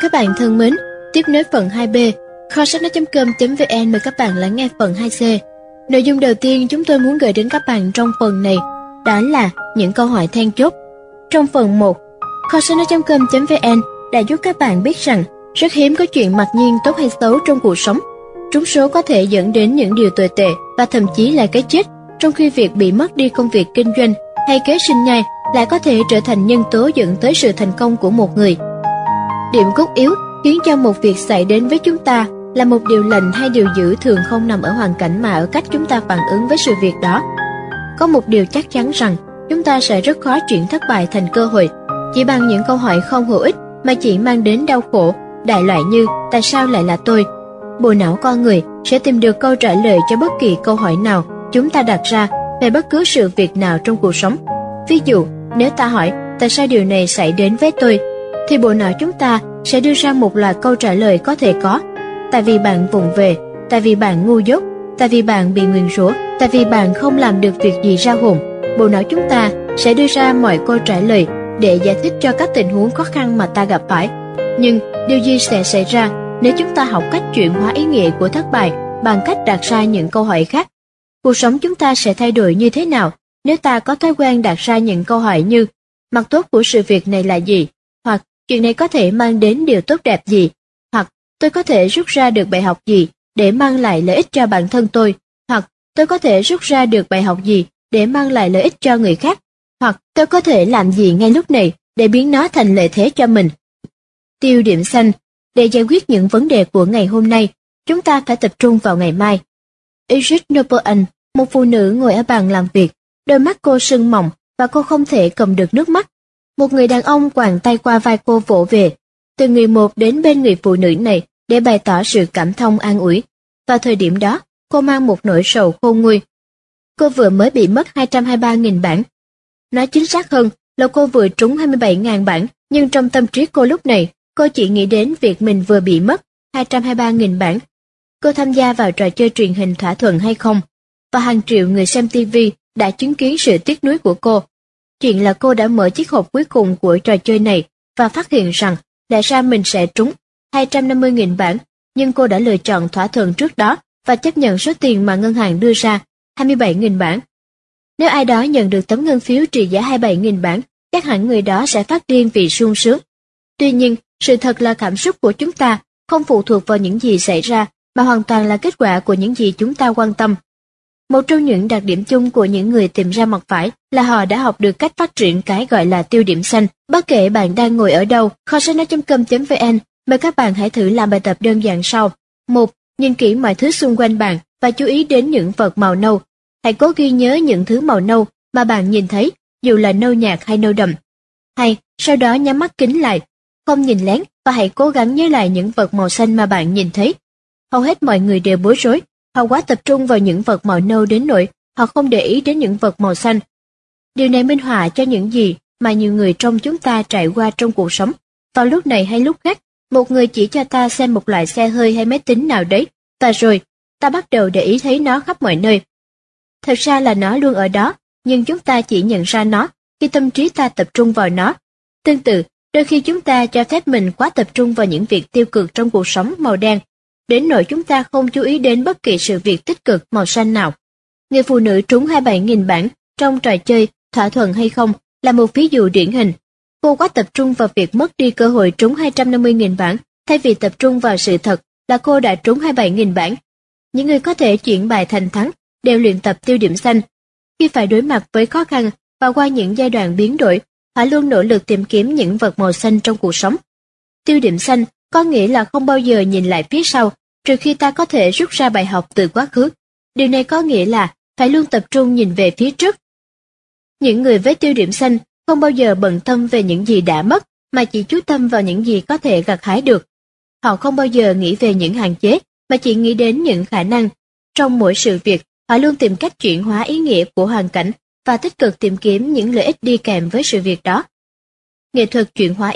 Các bạn thân mến, tiếp nối phần 2B, kho sách nói.com.vn mời các bạn lắng nghe phần 2C. Nội dung đầu tiên chúng tôi muốn gửi đến các bạn trong phần này đó là những câu hỏi then chốt. Trong phần 1, kho sách nói.com.vn đã giúp các bạn biết rằng rất hiếm có chuyện mặc nhiên tốt hay xấu trong cuộc sống. Trúng số có thể dẫn đến những điều tồi tệ và thậm chí là cái chết, trong khi việc bị mất đi công việc kinh doanh hay kế sinh nhai lại có thể trở thành nhân tố dẫn tới sự thành công của một người. Điểm cốt yếu khiến cho một việc xảy đến với chúng ta là một điều lành hay điều dữ thường không nằm ở hoàn cảnh mà ở cách chúng ta phản ứng với sự việc đó. Có một điều chắc chắn rằng chúng ta sẽ rất khó chuyển thất bại thành cơ hội chỉ bằng những câu hỏi không hữu ích mà chỉ mang đến đau khổ, đại loại như tại sao lại là tôi. Bộ não con người sẽ tìm được câu trả lời cho bất kỳ câu hỏi nào chúng ta đặt ra về bất cứ sự việc nào trong cuộc sống. Ví dụ, nếu ta hỏi tại sao điều này xảy đến với tôi, thì bộ não chúng ta sẽ đưa ra một loạt câu trả lời có thể có: tại vì bạn vụng về, tại vì bạn ngu dốt, tại vì bạn bị nguyền rủa, tại vì bạn không làm được việc gì ra hồn. Bộ não chúng ta sẽ đưa ra mọi câu trả lời để giải thích cho các tình huống khó khăn mà ta gặp phải. Nhưng điều gì sẽ xảy ra nếu chúng ta học cách chuyển hóa ý nghĩa của thất bại bằng cách đặt ra những câu hỏi khác? Cuộc sống chúng ta sẽ thay đổi như thế nào nếu ta có thói quen đặt ra những câu hỏi như mặt tốt của sự việc này là gì, hoặc chuyện này có thể mang đến điều tốt đẹp gì, hoặc tôi có thể rút ra được bài học gì để mang lại lợi ích cho bản thân tôi, hoặc tôi có thể rút ra được bài học gì để mang lại lợi ích cho người khác, hoặc tôi có thể làm gì ngay lúc này để biến nó thành lợi thế cho mình. Tiêu điểm xanh. Để giải quyết những vấn đề của ngày hôm nay, chúng ta phải tập trung vào ngày mai. Edith Noble, một phụ nữ ngồi ở bàn làm việc, đôi mắt cô sưng mọng và cô không thể cầm được nước mắt. Một người đàn ông quàng tay qua vai cô vỗ về, từ người một đến bên người phụ nữ này để bày tỏ sự cảm thông an ủi. Vào thời điểm đó, cô mang một nỗi sầu khôn nguôi. Cô vừa mới bị mất 223.000 bảng. Nói chính xác hơn là cô vừa trúng 27.000 bảng, nhưng trong tâm trí cô lúc này, cô chỉ nghĩ đến việc mình vừa bị mất 223.000 bảng. Cô tham gia vào trò chơi truyền hình thỏa thuận hay không, và hàng triệu người xem TV đã chứng kiến sự tiếc nuối của cô. Chuyện là cô đã mở chiếc hộp cuối cùng của trò chơi này và phát hiện rằng lẽ ra mình sẽ trúng 250.000 bảng, nhưng cô đã lựa chọn thỏa thuận trước đó và chấp nhận số tiền mà ngân hàng đưa ra, 27.000 bảng. Nếu ai đó nhận được tấm ngân phiếu trị giá 27.000 bảng, chắc hẳn người đó sẽ phát điên vì sung sướng. Tuy nhiên, sự thật là cảm xúc của chúng ta không phụ thuộc vào những gì xảy ra, mà hoàn toàn là kết quả của những gì chúng ta quan tâm. Một trong những đặc điểm chung của những người tìm ra mặt phải là họ đã học được cách phát triển cái gọi là tiêu điểm xanh. Bất kể bạn đang ngồi ở đâu, kho sách nói.com.vn mời các bạn hãy thử làm bài tập đơn giản sau. 1. Nhìn kỹ mọi thứ xung quanh bạn và chú ý đến những vật màu nâu. Hãy cố ghi nhớ những thứ màu nâu mà bạn nhìn thấy, dù là nâu nhạt hay nâu đậm. 2. Sau đó nhắm mắt kín lại, không nhìn lén và hãy cố gắng nhớ lại những vật màu xanh mà bạn nhìn thấy. Hầu hết mọi người đều bối rối, họ quá tập trung vào những vật màu nâu đến nỗi họ không để ý đến những vật màu xanh. Điều này minh họa cho những gì mà nhiều người trong chúng ta trải qua trong cuộc sống. Vào lúc này hay lúc khác, một người chỉ cho ta xem một loại xe hơi hay máy tính nào đấy, và rồi ta bắt đầu để ý thấy nó khắp mọi nơi. Thật ra là nó luôn ở đó, nhưng chúng ta chỉ nhận ra nó khi tâm trí ta tập trung vào nó. Tương tự, đôi khi chúng ta cho phép mình quá tập trung vào những việc tiêu cực trong cuộc sống màu đen, đến nỗi chúng ta không chú ý đến bất kỳ sự việc tích cực màu xanh nào. Người phụ nữ trúng 27.000 bảng trong trò chơi thỏa thuận hay không là một ví dụ điển hình. Cô quá tập trung vào việc mất đi cơ hội trúng 250.000 bảng, thay vì tập trung vào sự thật là cô đã trúng 27.000 bảng. Những người có thể chuyển bài thành thắng đều luyện tập tiêu điểm xanh. Khi phải đối mặt với khó khăn và qua những giai đoạn biến đổi, họ luôn nỗ lực tìm kiếm những vật màu xanh trong cuộc sống. Tiêu điểm xanh có nghĩa là không bao giờ nhìn lại phía sau, trừ khi ta có thể rút ra bài học từ quá khứ. Điều này có nghĩa là phải luôn tập trung nhìn về phía trước. Những người với tiêu điểm xanh không bao giờ bận tâm về những gì đã mất, mà chỉ chú tâm vào những gì có thể gặt hái được. Họ không bao giờ nghĩ về những hạn chế, mà chỉ nghĩ đến những khả năng. Trong mỗi sự việc, họ luôn tìm cách chuyển hóa ý nghĩa của hoàn cảnh và tích cực tìm kiếm những lợi ích đi kèm với sự việc đó. Nghệ thuật chuyển hóa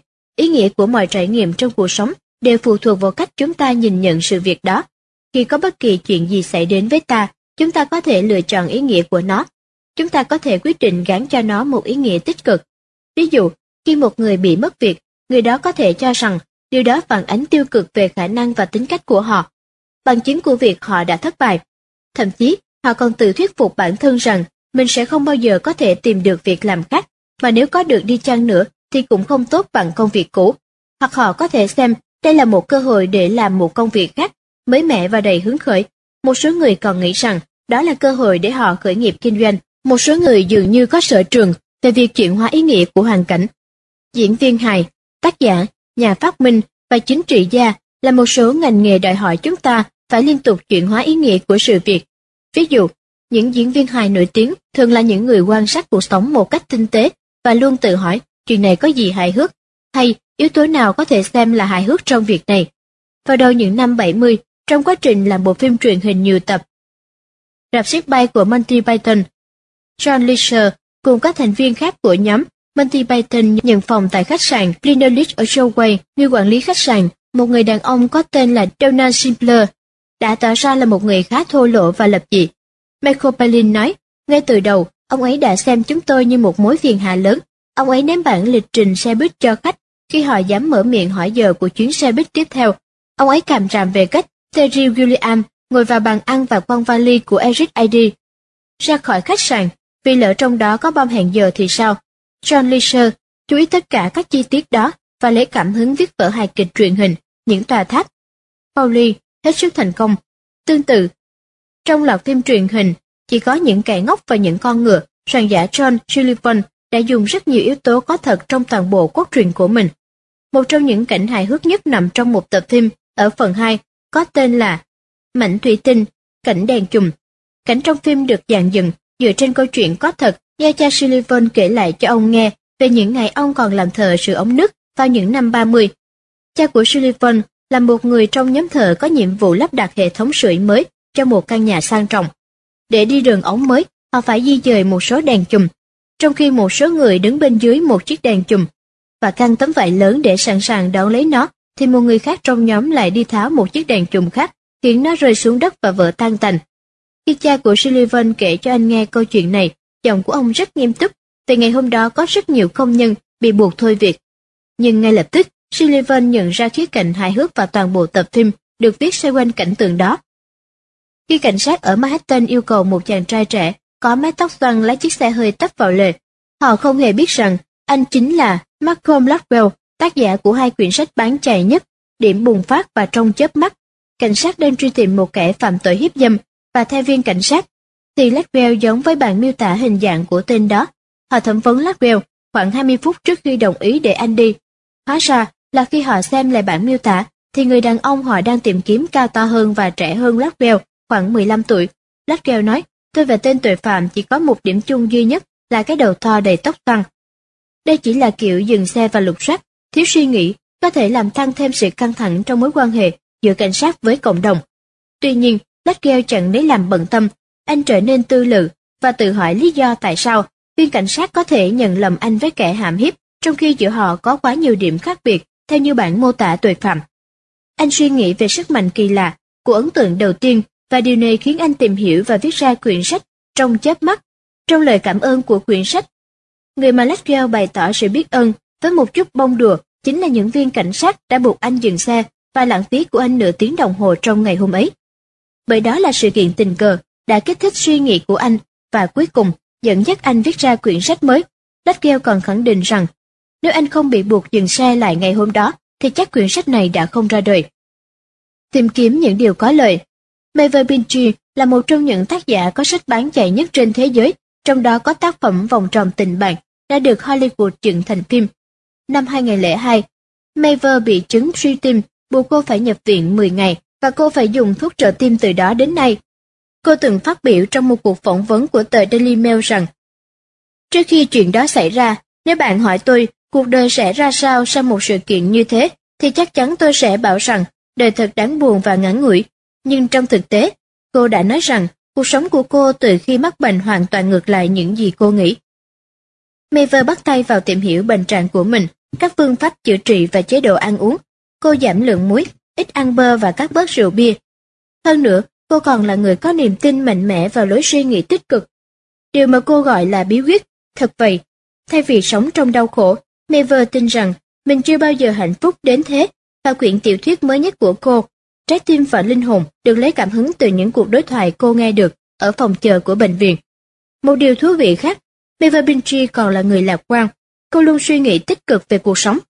ý nghĩa của mọi trải nghiệm trong cuộc sống đều phụ thuộc vào cách chúng ta nhìn nhận sự việc đó. Khi có bất kỳ chuyện gì xảy đến với ta, chúng ta có thể lựa chọn ý nghĩa của nó. Chúng ta có thể quyết định gán cho nó một ý nghĩa tích cực. Ví dụ, khi một người bị mất việc, người đó có thể cho rằng điều đó phản ánh tiêu cực về khả năng và tính cách của họ, bằng chứng của việc họ đã thất bại. Thậm chí, họ còn tự thuyết phục bản thân rằng mình sẽ không bao giờ có thể tìm được việc làm khác, mà nếu có được đi chăng nữa thì cũng không tốt bằng công việc cũ. Hoặc họ có thể xem đây là một cơ hội để làm một công việc khác, mới mẻ và đầy hứng khởi. Một số người còn nghĩ rằng đó là cơ hội để họ khởi nghiệp kinh doanh. Một số người dường như có sở trường về việc chuyển hóa ý nghĩa của hoàn cảnh. Diễn viên hài, tác giả, nhà phát minh và chính trị gia là một số ngành nghề đòi hỏi chúng ta phải liên tục chuyển hóa ý nghĩa của sự việc. Ví dụ, những diễn viên hài nổi tiếng thường là những người quan sát cuộc sống một cách tinh tế và luôn tự hỏi chuyện này có gì hài hước, hay yếu tố nào có thể xem là hài hước trong việc này. Vào đầu những năm 70, trong quá trình làm bộ phim truyền hình nhiều tập, rạp xiếc bay của Monty Python, John Leisure cùng các thành viên khác của nhóm Monty Python nhận phòng tại khách sạn Lindenlich ở Showway. Người quản lý khách sạn, một người đàn ông có tên là Donald Simpler, đã tỏ ra là một người khá thô lỗ và lập dị. Michael Palin nói, ngay từ đầu, ông ấy đã xem chúng tôi như một mối phiền hà lớn. Ông ấy ném bản lịch trình xe buýt cho khách khi họ dám mở miệng hỏi giờ của chuyến xe buýt tiếp theo. Ông ấy càm ràm về cách Terry Gilliam ngồi vào bàn ăn và quăng vali của Eric Idle ra khỏi khách sạn, vì lỡ trong đó có bom hẹn giờ thì sao. John Leisure chú ý tất cả các chi tiết đó và lấy cảm hứng viết vở hài kịch truyền hình Những tòa tháp. Pauli hết sức thành công. Tương tự, trong loạt phim truyền hình Chỉ có những kẻ ngốc và những con ngựa, soạn giả John Sullivan đã dùng rất nhiều yếu tố có thật trong toàn bộ cốt truyện của mình. Một trong những cảnh hài hước nhất nằm trong một tập phim ở phần 2 có tên là Mảnh thủy tinh, cảnh đèn chùm. Cảnh trong phim được dàn dựng dựa trên câu chuyện có thật do cha Sullivan kể lại cho ông nghe về những ngày ông còn làm thợ sửa ống nước vào những năm 30. Cha của Sullivan là một người trong nhóm thợ có nhiệm vụ lắp đặt hệ thống sưởi mới cho một căn nhà sang trọng. Để đi đường ống mới, họ phải di dời một số đèn chùm, trong khi một số người đứng bên dưới một chiếc đèn chùm và căng tấm vải lớn để sẵn sàng đón lấy nó, thì một người khác trong nhóm lại đi tháo một chiếc đèn chùm khác, khiến nó rơi xuống đất và vỡ tan tành. Khi cha của Sullivan kể cho anh nghe câu chuyện này, giọng của ông rất nghiêm túc, vì ngày hôm đó có rất nhiều công nhân bị buộc thôi việc. Nhưng ngay lập tức, Sullivan nhận ra khía cạnh hài hước và toàn bộ tập phim được viết xoay quanh cảnh tượng đó. Khi cảnh sát ở Manhattan yêu cầu một chàng trai trẻ có mái tóc xoăn lái chiếc xe hơi tấp vào lề, họ không hề biết rằng anh chính là Malcolm Gladwell, tác giả của 2 quyển sách bán chạy nhất, Điểm bùng phát và Trong chớp mắt. Cảnh sát đang truy tìm một kẻ phạm tội hiếp dâm, và theo viên cảnh sát, thì Gladwell giống với bản miêu tả hình dạng của tên đó. Họ thẩm vấn Gladwell khoảng 20 phút trước khi đồng ý để anh đi. Hóa ra là khi họ xem lại bản miêu tả, thì người đàn ông họ đang tìm kiếm cao to hơn và trẻ hơn Gladwell khoảng 15 tuổi. Gladwell nói, tôi và tên tội phạm chỉ có một điểm chung duy nhất là cái đầu to đầy tóc xoăn. Đây chỉ là kiểu dừng xe và lục soát, thiếu suy nghĩ, có thể làm tăng thêm sự căng thẳng trong mối quan hệ giữa cảnh sát với cộng đồng. Tuy nhiên, Gladwell chẳng lấy làm bận tâm, anh trở nên tư lự và tự hỏi lý do tại sao viên cảnh sát có thể nhận lầm anh với kẻ hãm hiếp, trong khi giữa họ có quá nhiều điểm khác biệt theo như bản mô tả tội phạm. Anh suy nghĩ về sức mạnh kỳ lạ của ấn tượng đầu tiên, và điều này khiến anh tìm hiểu và viết ra quyển sách Trong chớp mắt. Trong lời cảm ơn của quyển sách, người mà Gladwell bày tỏ sự biết ơn với một chút bông đùa chính là những viên cảnh sát đã buộc anh dừng xe và lãng phí của anh nửa tiếng đồng hồ trong ngày hôm ấy. Bởi đó là sự kiện tình cờ đã kích thích suy nghĩ của anh và cuối cùng dẫn dắt anh viết ra quyển sách mới. Gladwell còn khẳng định rằng nếu anh không bị buộc dừng xe lại ngày hôm đó thì chắc quyển sách này đã không ra đời. Tìm kiếm những điều có lợi. Maeve Binchy là một trong những tác giả có sách bán chạy nhất trên thế giới, trong đó có tác phẩm Vòng tròn tình bạn đã được Hollywood dựng thành phim. Năm 2002, Maeve bị chứng suy tim, buộc cô phải nhập viện 10 ngày và cô phải dùng thuốc trợ tim từ đó đến nay. Cô từng phát biểu trong một cuộc phỏng vấn của tờ Daily Mail rằng, trước khi chuyện đó xảy ra, nếu bạn hỏi tôi cuộc đời sẽ ra sao sau một sự kiện như thế, thì chắc chắn tôi sẽ bảo rằng đời thật đáng buồn và ngắn ngủi. Nhưng trong thực tế, cô đã nói rằng cuộc sống của cô từ khi mắc bệnh hoàn toàn ngược lại những gì cô nghĩ. Maeve bắt tay vào tìm hiểu bệnh trạng của mình, các phương pháp chữa trị và chế độ ăn uống. Cô giảm lượng muối, ít ăn bơ và cắt bớt rượu bia. Hơn nữa, cô còn là người có niềm tin mạnh mẽ vào lối suy nghĩ tích cực, điều mà cô gọi là bí quyết. Thật vậy, thay vì sống trong đau khổ, Maeve tin rằng mình chưa bao giờ hạnh phúc đến thế, và quyển tiểu thuyết mới nhất của cô, Trái tim và linh hồn, được lấy cảm hứng từ những cuộc đối thoại cô nghe được ở phòng chờ của bệnh viện. Một điều thú vị khác, Beverly Binchi còn là người lạc quan. Cô luôn suy nghĩ tích cực về cuộc sống.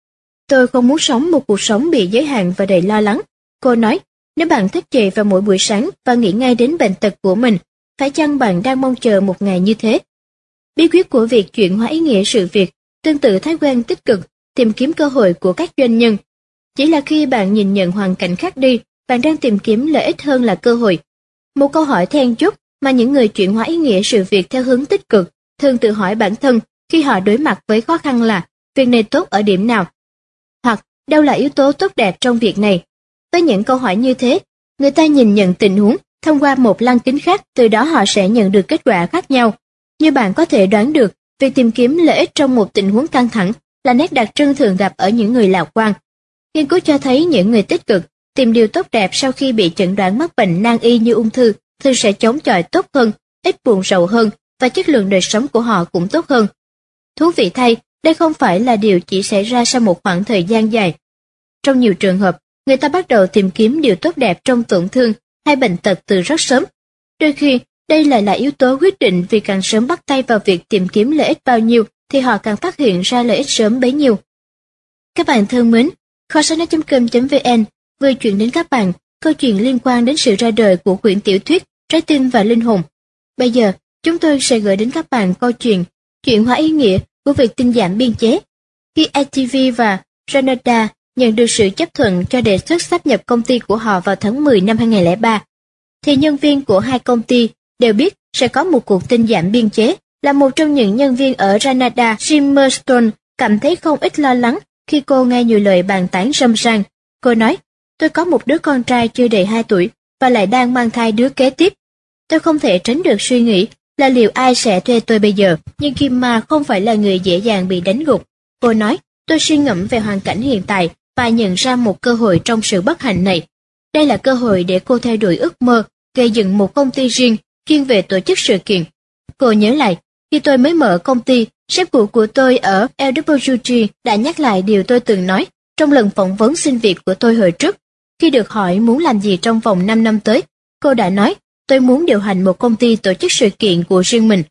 Tôi không muốn sống một cuộc sống bị giới hạn và đầy lo lắng. Cô nói, nếu bạn thức dậy vào mỗi buổi sáng và nghĩ ngay đến bệnh tật của mình, phải chăng bạn đang mong chờ một ngày như thế? Bí quyết của việc chuyển hóa ý nghĩa sự việc, tương tự thói quen tích cực, tìm kiếm cơ hội của các doanh nhân. Chỉ là khi bạn nhìn nhận hoàn cảnh khác đi, bạn đang tìm kiếm lợi ích hơn là cơ hội. Một câu hỏi then chốt mà những người chuyển hóa ý nghĩa sự việc theo hướng tích cực thường tự hỏi bản thân khi họ đối mặt với khó khăn là việc này tốt ở điểm nào? Hoặc đâu là yếu tố tốt đẹp trong việc này? Với những câu hỏi như thế, người ta nhìn nhận tình huống thông qua một lăng kính khác, từ đó họ sẽ nhận được kết quả khác nhau. Như bạn có thể đoán được, việc tìm kiếm lợi ích trong một tình huống căng thẳng là nét đặc trưng thường gặp ở những người lạc quan. Nghiên cứu cho thấy những người tích cực tìm điều tốt đẹp sau khi bị chẩn đoán mắc bệnh nan y như ung thư thường sẽ chống chọi tốt hơn, ít buồn rầu hơn và chất lượng đời sống của họ cũng tốt hơn. Thú vị thay, đây không phải là điều chỉ xảy ra sau một khoảng thời gian dài. Trong nhiều trường hợp, người ta bắt đầu tìm kiếm điều tốt đẹp trong tổn thương hay bệnh tật từ rất sớm. Đôi khi, đây lại là yếu tố quyết định, vì càng sớm bắt tay vào việc tìm kiếm lợi ích bao nhiêu thì họ càng phát hiện ra lợi ích sớm bấy nhiêu. Các bạn thân mến, kho sách nói.com.vn vừa chuyển đến các bạn câu chuyện liên quan đến sự ra đời của quyển tiểu thuyết Trái tim và linh hồn. Bây giờ, chúng tôi sẽ gửi đến các bạn câu chuyện chuyển hóa ý nghĩa của việc tinh giảm biên chế. Khi ITV và Granada nhận được sự chấp thuận cho đề xuất sáp nhập công ty của họ vào tháng 10 năm 2003, thì nhân viên của hai công ty đều biết sẽ có một cuộc tinh giảm biên chế. Là một trong những nhân viên ở Granada, Simmerstone cảm thấy không ít lo lắng khi cô nghe nhiều lời bàn tán râm ran. Cô nói, tôi có một đứa con trai chưa đầy 2 tuổi và lại đang mang thai đứa kế tiếp. Tôi không thể tránh được suy nghĩ là liệu ai sẽ thuê tôi bây giờ. Nhưng Kim Ma không phải là người dễ dàng bị đánh gục. Cô nói, tôi suy ngẫm về hoàn cảnh hiện tại và nhận ra một cơ hội trong sự bất hạnh này. Đây là cơ hội để cô theo đuổi ước mơ, gây dựng một công ty riêng, chuyên về tổ chức sự kiện. Cô nhớ lại, khi tôi mới mở công ty, sếp cũ của tôi ở LWG đã nhắc lại điều tôi từng nói trong lần phỏng vấn xin việc của tôi hồi trước. Khi được hỏi muốn làm gì trong vòng 5 năm tới, cô đã nói, tôi muốn điều hành một công ty tổ chức sự kiện của riêng mình.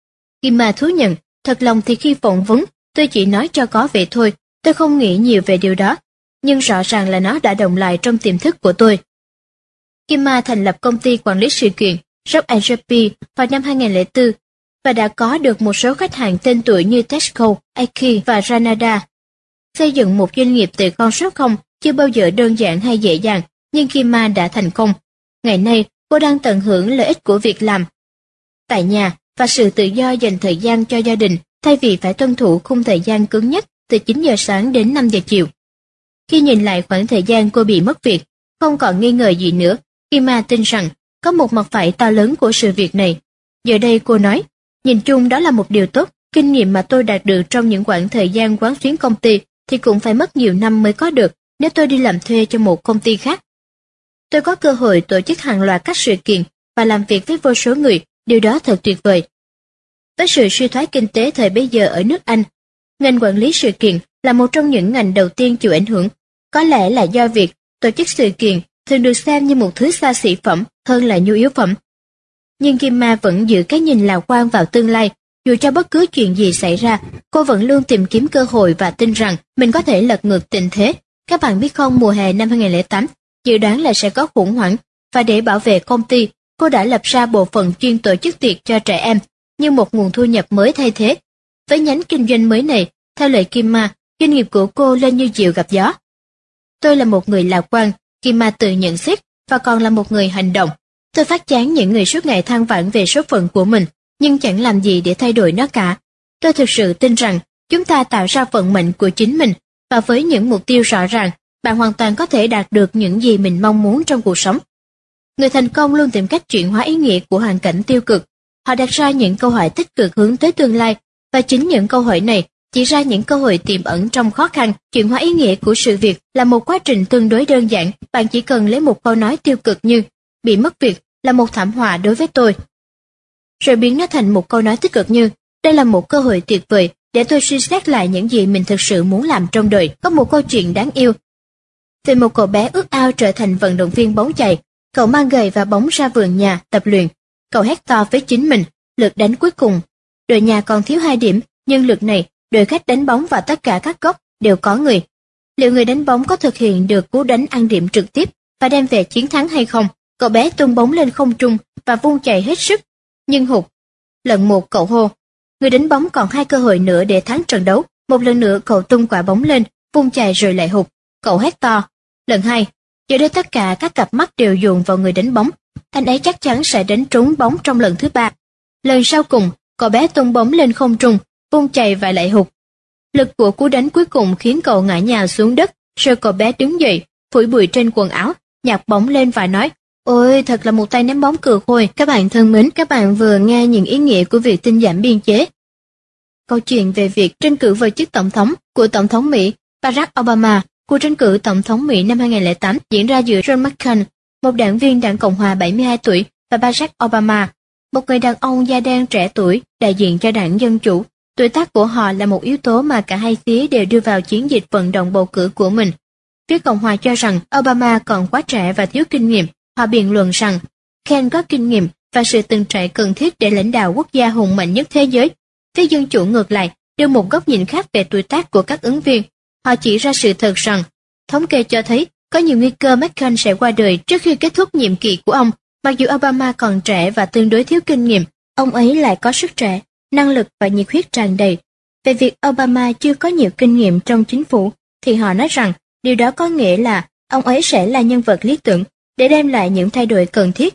Kim Ma thú nhận, thật lòng thì khi phỏng vấn, tôi chỉ nói cho có vậy thôi, tôi không nghĩ nhiều về điều đó, nhưng rõ ràng là nó đã động lại trong tiềm thức của tôi. Kim Ma thành lập công ty quản lý sự kiện Rock&JP vào năm 2004 và đã có được một số khách hàng tên tuổi như Tesco, Aki và Granada. Xây dựng một doanh nghiệp từ con số 0 chưa bao giờ đơn giản hay dễ dàng, nhưng Kim Ma đã thành công. Ngày nay, cô đang tận hưởng lợi ích của việc làm tại nhà và sự tự do dành thời gian cho gia đình, thay vì phải tuân thủ khung thời gian cứng nhắc từ 9 giờ sáng đến 5 giờ chiều. Khi nhìn lại khoảng thời gian cô bị mất việc, không còn nghi ngờ gì nữa, Kim Ma tin rằng có một mặt phải to lớn của sự việc này. Giờ đây cô nói, nhìn chung đó là một điều tốt, kinh nghiệm mà tôi đạt được trong những quãng thời gian quán xuyến công ty thì cũng phải mất nhiều năm mới có được nếu tôi đi làm thuê cho một công ty khác. Tôi có cơ hội tổ chức hàng loạt các sự kiện và làm việc với vô số người, điều đó thật tuyệt vời. Với sự suy thoái kinh tế thời bấy giờ ở nước Anh, ngành quản lý sự kiện là một trong những ngành đầu tiên chịu ảnh hưởng, có lẽ là do việc tổ chức sự kiện thường được xem như một thứ xa xỉ phẩm hơn là nhu yếu phẩm. Nhưng Kim Ma vẫn giữ cái nhìn lạc quan vào tương lai, dù cho bất cứ chuyện gì xảy ra, cô vẫn luôn tìm kiếm cơ hội và tin rằng mình có thể lật ngược tình thế. Các bạn biết không, mùa hè năm 2008, dự đoán là sẽ có khủng hoảng, và để bảo vệ công ty, cô đã lập ra bộ phận chuyên tổ chức tiệc cho trẻ em, như một nguồn thu nhập mới thay thế. Với nhánh kinh doanh mới này, theo lời Kim Ma, doanh nghiệp của cô lên như diều gặp gió. Tôi là một người lạc quan, Kim Ma tự nhận xét, và còn là một người hành động. Tôi phát chán những người suốt ngày than vãn về số phận của mình, nhưng chẳng làm gì để thay đổi nó cả. Tôi thực sự tin rằng chúng ta tạo ra vận mệnh của chính mình, và với những mục tiêu rõ ràng, bạn hoàn toàn có thể đạt được những gì mình mong muốn trong cuộc sống. Người thành công luôn tìm cách chuyển hóa ý nghĩa của hoàn cảnh tiêu cực. Họ đặt ra những câu hỏi tích cực hướng tới tương lai, và chính những câu hỏi này chỉ ra những cơ hội tiềm ẩn trong khó khăn. Chuyển hóa ý nghĩa của sự việc là một quá trình tương đối đơn giản. Bạn chỉ cần lấy một câu nói tiêu cực như bị mất việc là một thảm họa đối với tôi, rồi biến nó thành một câu nói tích cực như đây là một cơ hội tuyệt vời để tôi suy xét lại những gì mình thực sự muốn làm trong đời. Có một câu chuyện đáng yêu. về một cậu bé ước ao trở thành vận động viên bóng chày. Cậu mang giày và bóng ra vườn nhà tập luyện. Cậu hét to với chính mình, lượt đánh cuối cùng. Đội nhà còn thiếu 2 điểm, nhưng lượt này, đội khách đánh bóng và tất cả các góc đều có người. Liệu người đánh bóng có thực hiện được cú đánh ăn điểm trực tiếp và đem về chiến thắng hay không? Cậu bé tung bóng lên không trung và vung chày hết sức, nhưng hụt. Lần 1 cậu hô, người đánh bóng còn 2 cơ hội nữa để thắng trận đấu. Một lần nữa cậu tung quả bóng lên, vung chày rồi lại hụt. Cậu hét to, lần 2. Giờ đây tất cả các cặp mắt đều dồn vào người đánh bóng. Anh ấy chắc chắn sẽ đánh trúng bóng trong lần thứ 3. Lần sau cùng, cậu bé tung bóng lên không trung, vung chày và lại hụt. Lực của cú đánh cuối cùng khiến cậu ngã nhào xuống đất, rồi cậu bé đứng dậy, phủi bụi trên quần áo, nhặt bóng lên và nói, ôi thật là một tay ném bóng cừ khôi. Các bạn thân mến, các bạn vừa nghe những ý nghĩa của việc tinh giảm biên chế. Câu chuyện về việc tranh cử vào chức tổng thống của Tổng thống Mỹ Barack Obama. Cuộc tranh cử Tổng thống Mỹ năm 2008 diễn ra giữa John McCain, một đảng viên Đảng Cộng hòa 72 tuổi, và Barack Obama, một người đàn ông da đen trẻ tuổi, đại diện cho Đảng Dân Chủ. Tuổi tác của họ là một yếu tố mà cả hai phía đều đưa vào chiến dịch vận động bầu cử của mình. Phía Cộng hòa cho rằng Obama còn quá trẻ và thiếu kinh nghiệm. Họ biện luận rằng Ken có kinh nghiệm và sự từng trải cần thiết để lãnh đạo quốc gia hùng mạnh nhất thế giới. Phía Dân Chủ ngược lại, đưa một góc nhìn khác về tuổi tác của các ứng viên. Họ chỉ ra sự thật rằng, thống kê cho thấy có nhiều nguy cơ McCain sẽ qua đời trước khi kết thúc nhiệm kỳ của ông. Mặc dù Obama còn trẻ và tương đối thiếu kinh nghiệm, ông ấy lại có sức trẻ, năng lực và nhiệt huyết tràn đầy. Về việc Obama chưa có nhiều kinh nghiệm trong chính phủ, thì họ nói rằng điều đó có nghĩa là ông ấy sẽ là nhân vật lý tưởng để đem lại những thay đổi cần thiết.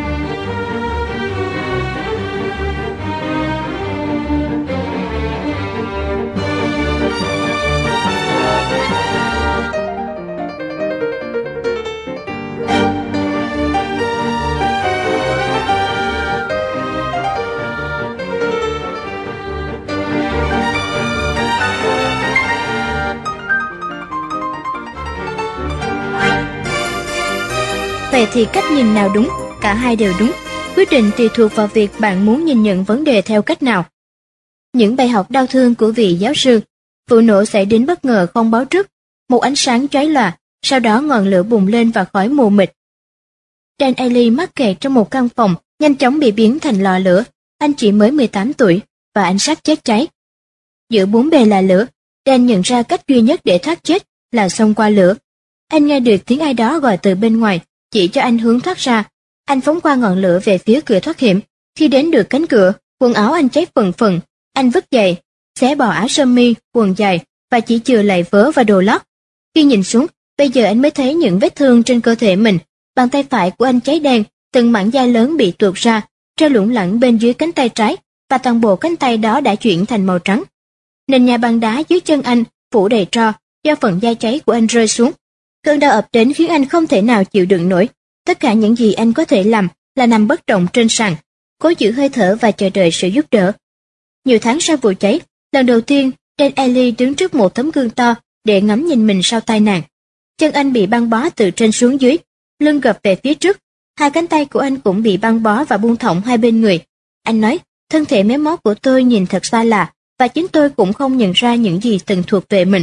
Vậy thì cách nhìn nào đúng? Cả hai đều đúng. Quyết định tùy thuộc vào việc bạn muốn nhìn nhận vấn đề theo cách nào. Những bài học đau thương của vị giáo sư. Vụ nổ xảy đến bất ngờ không báo trước. Một ánh sáng chói lòa, sau đó ngọn lửa bùng lên và khói mù mịt. Dan Ely mắc kẹt trong một căn phòng, nhanh chóng bị biến thành lò lửa. Anh chỉ mới 18 tuổi và anh sắp chết cháy. Giữa bốn bề là lửa, Dan nhận ra cách duy nhất để thoát chết là xông qua lửa. Anh nghe được tiếng ai đó gọi từ bên ngoài, chỉ cho anh hướng thoát ra. Anh phóng qua ngọn lửa về phía cửa thoát hiểm. Khi đến được cánh cửa, quần áo anh cháy phừng phừng. Anh vứt giày, xé bỏ áo sơ mi, quần dài và chỉ chừa lại vớ và đồ lót. Khi nhìn xuống, bây giờ anh mới thấy những vết thương trên cơ thể mình. Bàn tay phải của anh cháy đen, từng mảng da lớn bị tuột ra, treo lủng lẳng bên dưới cánh tay trái, và toàn bộ cánh tay đó đã chuyển thành màu trắng. Nền nhà bằng đá dưới chân anh phủ đầy tro do phần da cháy của anh rơi xuống. Cơn đau ập đến khiến anh không thể nào chịu đựng nổi. Tất cả những gì anh có thể làm là nằm bất động trên sàn, cố giữ hơi thở và chờ đợi sự giúp đỡ. Nhiều tháng sau vụ cháy, lần đầu tiên Dan Ely đứng trước một tấm gương to để ngắm nhìn mình sau tai nạn. Chân anh bị băng bó từ trên xuống dưới, lưng gập về phía trước. Hai cánh tay của anh cũng bị băng bó và buông thõng hai bên người. Anh nói, thân thể méo mó của tôi nhìn thật xa lạ, và chính tôi cũng không nhận ra những gì từng thuộc về mình.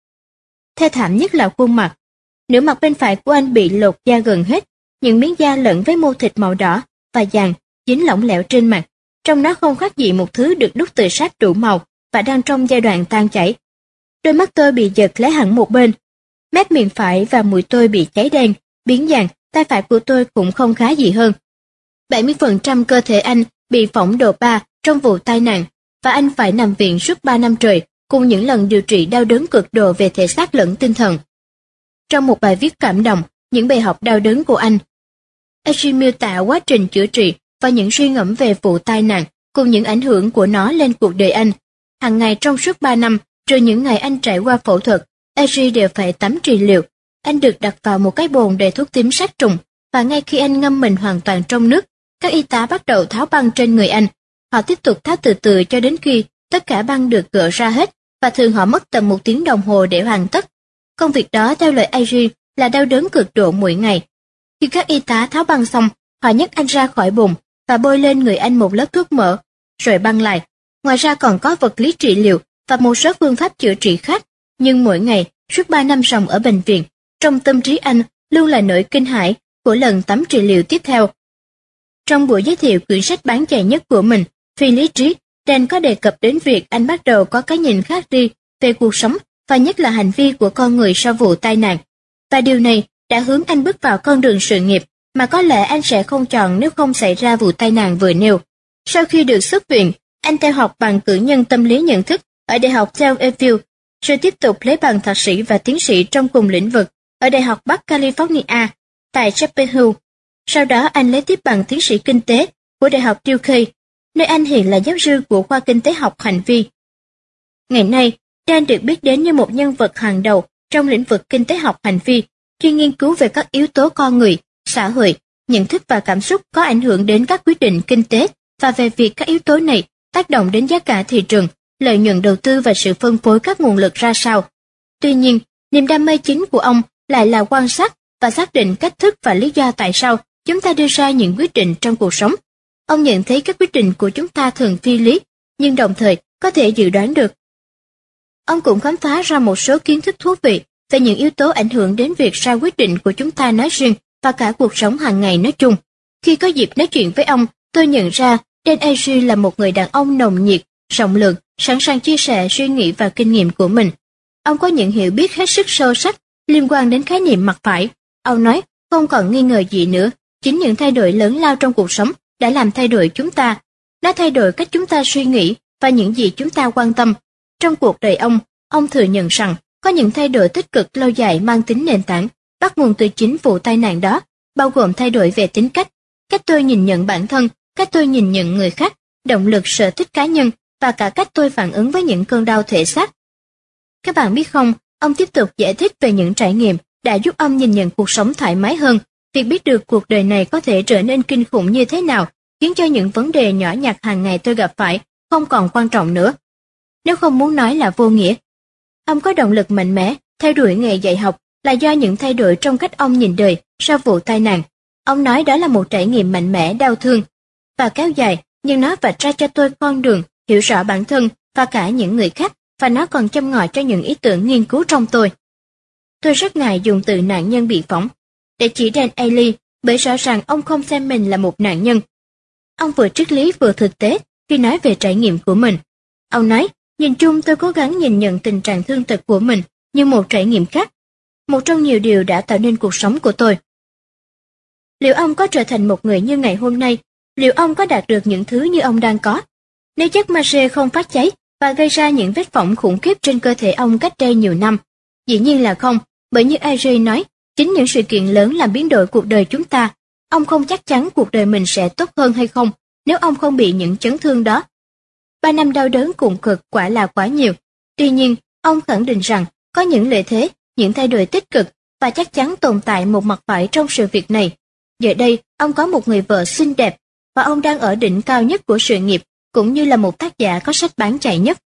Thê thảm nhất là khuôn mặt. Nửa mặt bên phải của anh bị lột da gần hết, những miếng da lẫn với mô thịt màu đỏ và vàng dính lỏng lẻo trên mặt. Trong nó không khác gì một thứ được đúc từ sáp đủ màu và đang trong giai đoạn tan chảy. Đôi mắt tôi bị giật lấy hẳn một bên, mép miệng phải và mũi tôi bị cháy đen, biến vàng. Tay phải của tôi cũng không khá gì hơn. 70% cơ thể anh bị phỏng độ 3 trong vụ tai nạn, và anh phải nằm viện suốt 3 năm trời, cùng những lần điều trị đau đớn cực độ về thể xác lẫn tinh thần. Trong một bài viết cảm động, những bài học đau đớn của anh, Ashley miêu tả quá trình chữa trị và những suy ngẫm về vụ tai nạn, cùng những ảnh hưởng của nó lên cuộc đời anh. Hàng ngày trong suốt 3 năm, trừ những ngày anh trải qua phẫu thuật, Ashley đều phải tắm trị liệu. Anh được đặt vào một cái bồn đầy thuốc tím sát trùng, và ngay khi anh ngâm mình hoàn toàn trong nước, các y tá bắt đầu tháo băng trên người anh. Họ tiếp tục tháo từ từ cho đến khi tất cả băng được gỡ ra hết, và thường họ mất tầm 1 tiếng đồng hồ để hoàn tất. Công việc đó theo lời Ashley là đau đớn cực độ mỗi ngày. Khi các y tá tháo băng xong, họ nhấc anh ra khỏi bồn và bôi lên người anh một lớp thuốc mỡ, rồi băng lại. Ngoài ra còn có vật lý trị liệu và một số phương pháp chữa trị khác, nhưng mỗi ngày, suốt 3 năm ròng ở bệnh viện, trong tâm trí anh luôn là nỗi kinh hãi của lần tắm trị liệu tiếp theo. Trong buổi giới thiệu quyển sách bán chạy nhất của mình, Phi lý trí, Dan có đề cập đến việc anh bắt đầu có cái nhìn khác đi về cuộc sống và nhất là hành vi của con người sau vụ tai nạn. Và điều này đã hướng anh bước vào con đường sự nghiệp mà có lẽ anh sẽ không chọn nếu không xảy ra vụ tai nạn vừa nêu. Sau khi được xuất viện, anh theo học bằng cử nhân tâm lý nhận thức ở Đại học Tel Aviv, rồi tiếp tục lấy bằng thạc sĩ và tiến sĩ trong cùng lĩnh vực ở Đại học Bắc California tại Chapel Hill. Sau đó anh lấy tiếp bằng tiến sĩ kinh tế của Đại học Duke, nơi anh hiện là giáo sư của khoa kinh tế học hành vi. Ngày nay, Dan được biết đến như một nhân vật hàng đầu trong lĩnh vực kinh tế học hành vi, chuyên nghiên cứu về các yếu tố con người, xã hội, nhận thức và cảm xúc có ảnh hưởng đến các quyết định kinh tế và về việc các yếu tố này tác động đến giá cả thị trường, lợi nhuận đầu tư và sự phân phối các nguồn lực ra sao. Tuy nhiên, niềm đam mê chính của ông lại là quan sát và xác định cách thức và lý do tại sao chúng ta đưa ra những quyết định trong cuộc sống. Ông nhận thấy các quyết định của chúng ta thường phi lý, nhưng đồng thời có thể dự đoán được. Ông cũng khám phá ra một số kiến thức thú vị về những yếu tố ảnh hưởng đến việc ra quyết định của chúng ta nói riêng và cả cuộc sống hàng ngày nói chung. Khi có dịp nói chuyện với ông, tôi nhận ra Dan Agee là một người đàn ông nồng nhiệt, rộng lượng, sẵn sàng chia sẻ suy nghĩ và kinh nghiệm của mình. Ông có những hiểu biết hết sức sâu sắc liên quan đến khái niệm mặt phải. Ông nói, không còn nghi ngờ gì nữa, chính những thay đổi lớn lao trong cuộc sống đã làm thay đổi chúng ta. Nó thay đổi cách chúng ta suy nghĩ và những gì chúng ta quan tâm. Trong cuộc đời ông thừa nhận rằng có những thay đổi tích cực lâu dài mang tính nền tảng, bắt nguồn từ chính vụ tai nạn đó, bao gồm thay đổi về tính cách tôi nhìn nhận bản thân, cách tôi nhìn nhận người khác, động lực sở thích cá nhân và cả cách tôi phản ứng với những cơn đau thể xác. Các bạn biết không, ông tiếp tục giải thích về những trải nghiệm đã giúp ông nhìn nhận cuộc sống thoải mái hơn, việc biết được cuộc đời này có thể trở nên kinh khủng như thế nào, khiến cho những vấn đề nhỏ nhặt hàng ngày tôi gặp phải không còn quan trọng nữa. Nếu không muốn nói là vô nghĩa. Ông có động lực mạnh mẽ, theo đuổi nghề dạy học là do những thay đổi trong cách ông nhìn đời sau vụ tai nạn. Ông nói đó là một trải nghiệm mạnh mẽ, đau thương và kéo dài, nhưng nó vạch ra cho tôi con đường hiểu rõ bản thân và cả những người khác, và nó còn châm ngòi cho những ý tưởng nghiên cứu trong tôi. Tôi rất ngại dùng từ nạn nhân bị phỏng để chỉ Dan Agee, bởi rõ ràng ông không xem mình là một nạn nhân. Ông vừa triết lý vừa thực tế khi nói về trải nghiệm của mình. Ông nói, nhìn chung tôi cố gắng nhìn nhận tình trạng thương tật của mình như một trải nghiệm khác, một trong nhiều điều đã tạo nên cuộc sống của tôi. Liệu ông có trở thành một người như ngày hôm nay? Liệu ông có đạt được những thứ như ông đang có? Nếu chất magie không phát cháy và gây ra những vết phỏng khủng khiếp trên cơ thể ông cách đây nhiều năm? Dĩ nhiên là không, bởi như Agee nói, chính những sự kiện lớn làm biến đổi cuộc đời chúng ta. Ông không chắc chắn cuộc đời mình sẽ tốt hơn hay không nếu ông không bị những chấn thương đó. 3 năm đau đớn cùng cực quả là quá nhiều. Tuy nhiên, ông khẳng định rằng có những lợi thế, những thay đổi tích cực và chắc chắn tồn tại một mặt phải trong sự việc này. Giờ đây, ông có một người vợ xinh đẹp và ông đang ở đỉnh cao nhất của sự nghiệp, cũng như là một tác giả có sách bán chạy nhất.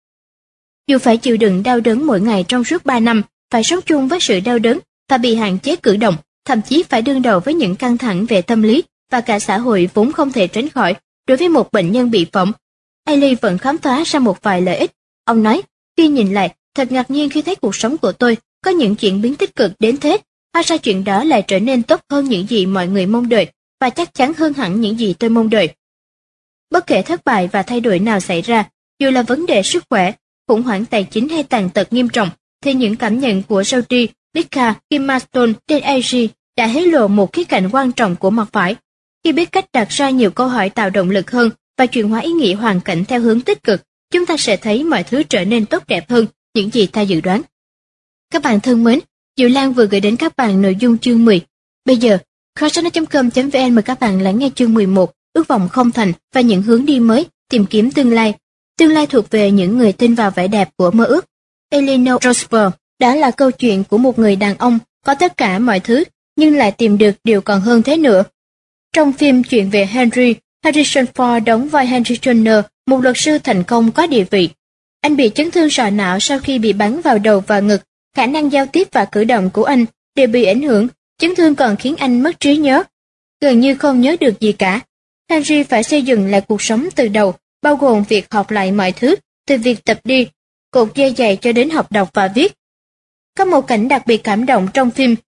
Dù phải chịu đựng đau đớn mỗi ngày trong suốt 3 năm, phải sống chung với sự đau đớn và bị hạn chế cử động, thậm chí phải đương đầu với những căng thẳng về tâm lý và cả xã hội vốn không thể tránh khỏi đối với một bệnh nhân bị phỏng, Agee vẫn khám phá ra một vài lợi ích. Ông nói, khi nhìn lại, thật ngạc nhiên khi thấy cuộc sống của tôi có những chuyển biến tích cực đến thế, hóa ra chuyện đó lại trở nên tốt hơn những gì mọi người mong đợi, và chắc chắn hơn hẳn những gì tôi mong đợi. Bất kể thất bại và thay đổi nào xảy ra, dù là vấn đề sức khỏe, khủng hoảng tài chính hay tàn tật nghiêm trọng, thì những cảm nhận của Jody, Lika, Kim Maston, Dan Agee đã hé lộ một khía cạnh quan trọng của mặt phải. Khi biết cách đặt ra nhiều câu hỏi tạo động lực hơn và chuyển hóa ý nghĩa hoàn cảnh theo hướng tích cực, chúng ta sẽ thấy mọi thứ trở nên tốt đẹp hơn những gì ta dự đoán. Các bạn thân mến, Diệu Lan vừa gửi đến các bạn nội dung chương 10. Bây giờ, kho.com.vn mời các bạn lắng nghe chương 11, ước vọng không thành và những hướng đi mới, tìm kiếm tương lai. Tương lai thuộc về những người tin vào vẻ đẹp của mơ ước. Eleanor Roosevelt đã là câu chuyện của một người đàn ông có tất cả mọi thứ, nhưng lại tìm được điều còn hơn thế nữa. Trong phim chuyện về Henry, Harrison Ford đóng vai Henry Turner, một luật sư thành công có địa vị. Anh bị chấn thương sọ não sau khi bị bắn vào đầu và ngực, khả năng giao tiếp và cử động của anh đều bị ảnh hưởng, chấn thương còn khiến anh mất trí nhớ, gần như không nhớ được gì cả. Henry phải xây dựng lại cuộc sống từ đầu, bao gồm việc học lại mọi thứ, từ việc tập đi, cột dây giày cho đến học đọc và viết. Có một cảnh đặc biệt cảm động trong phim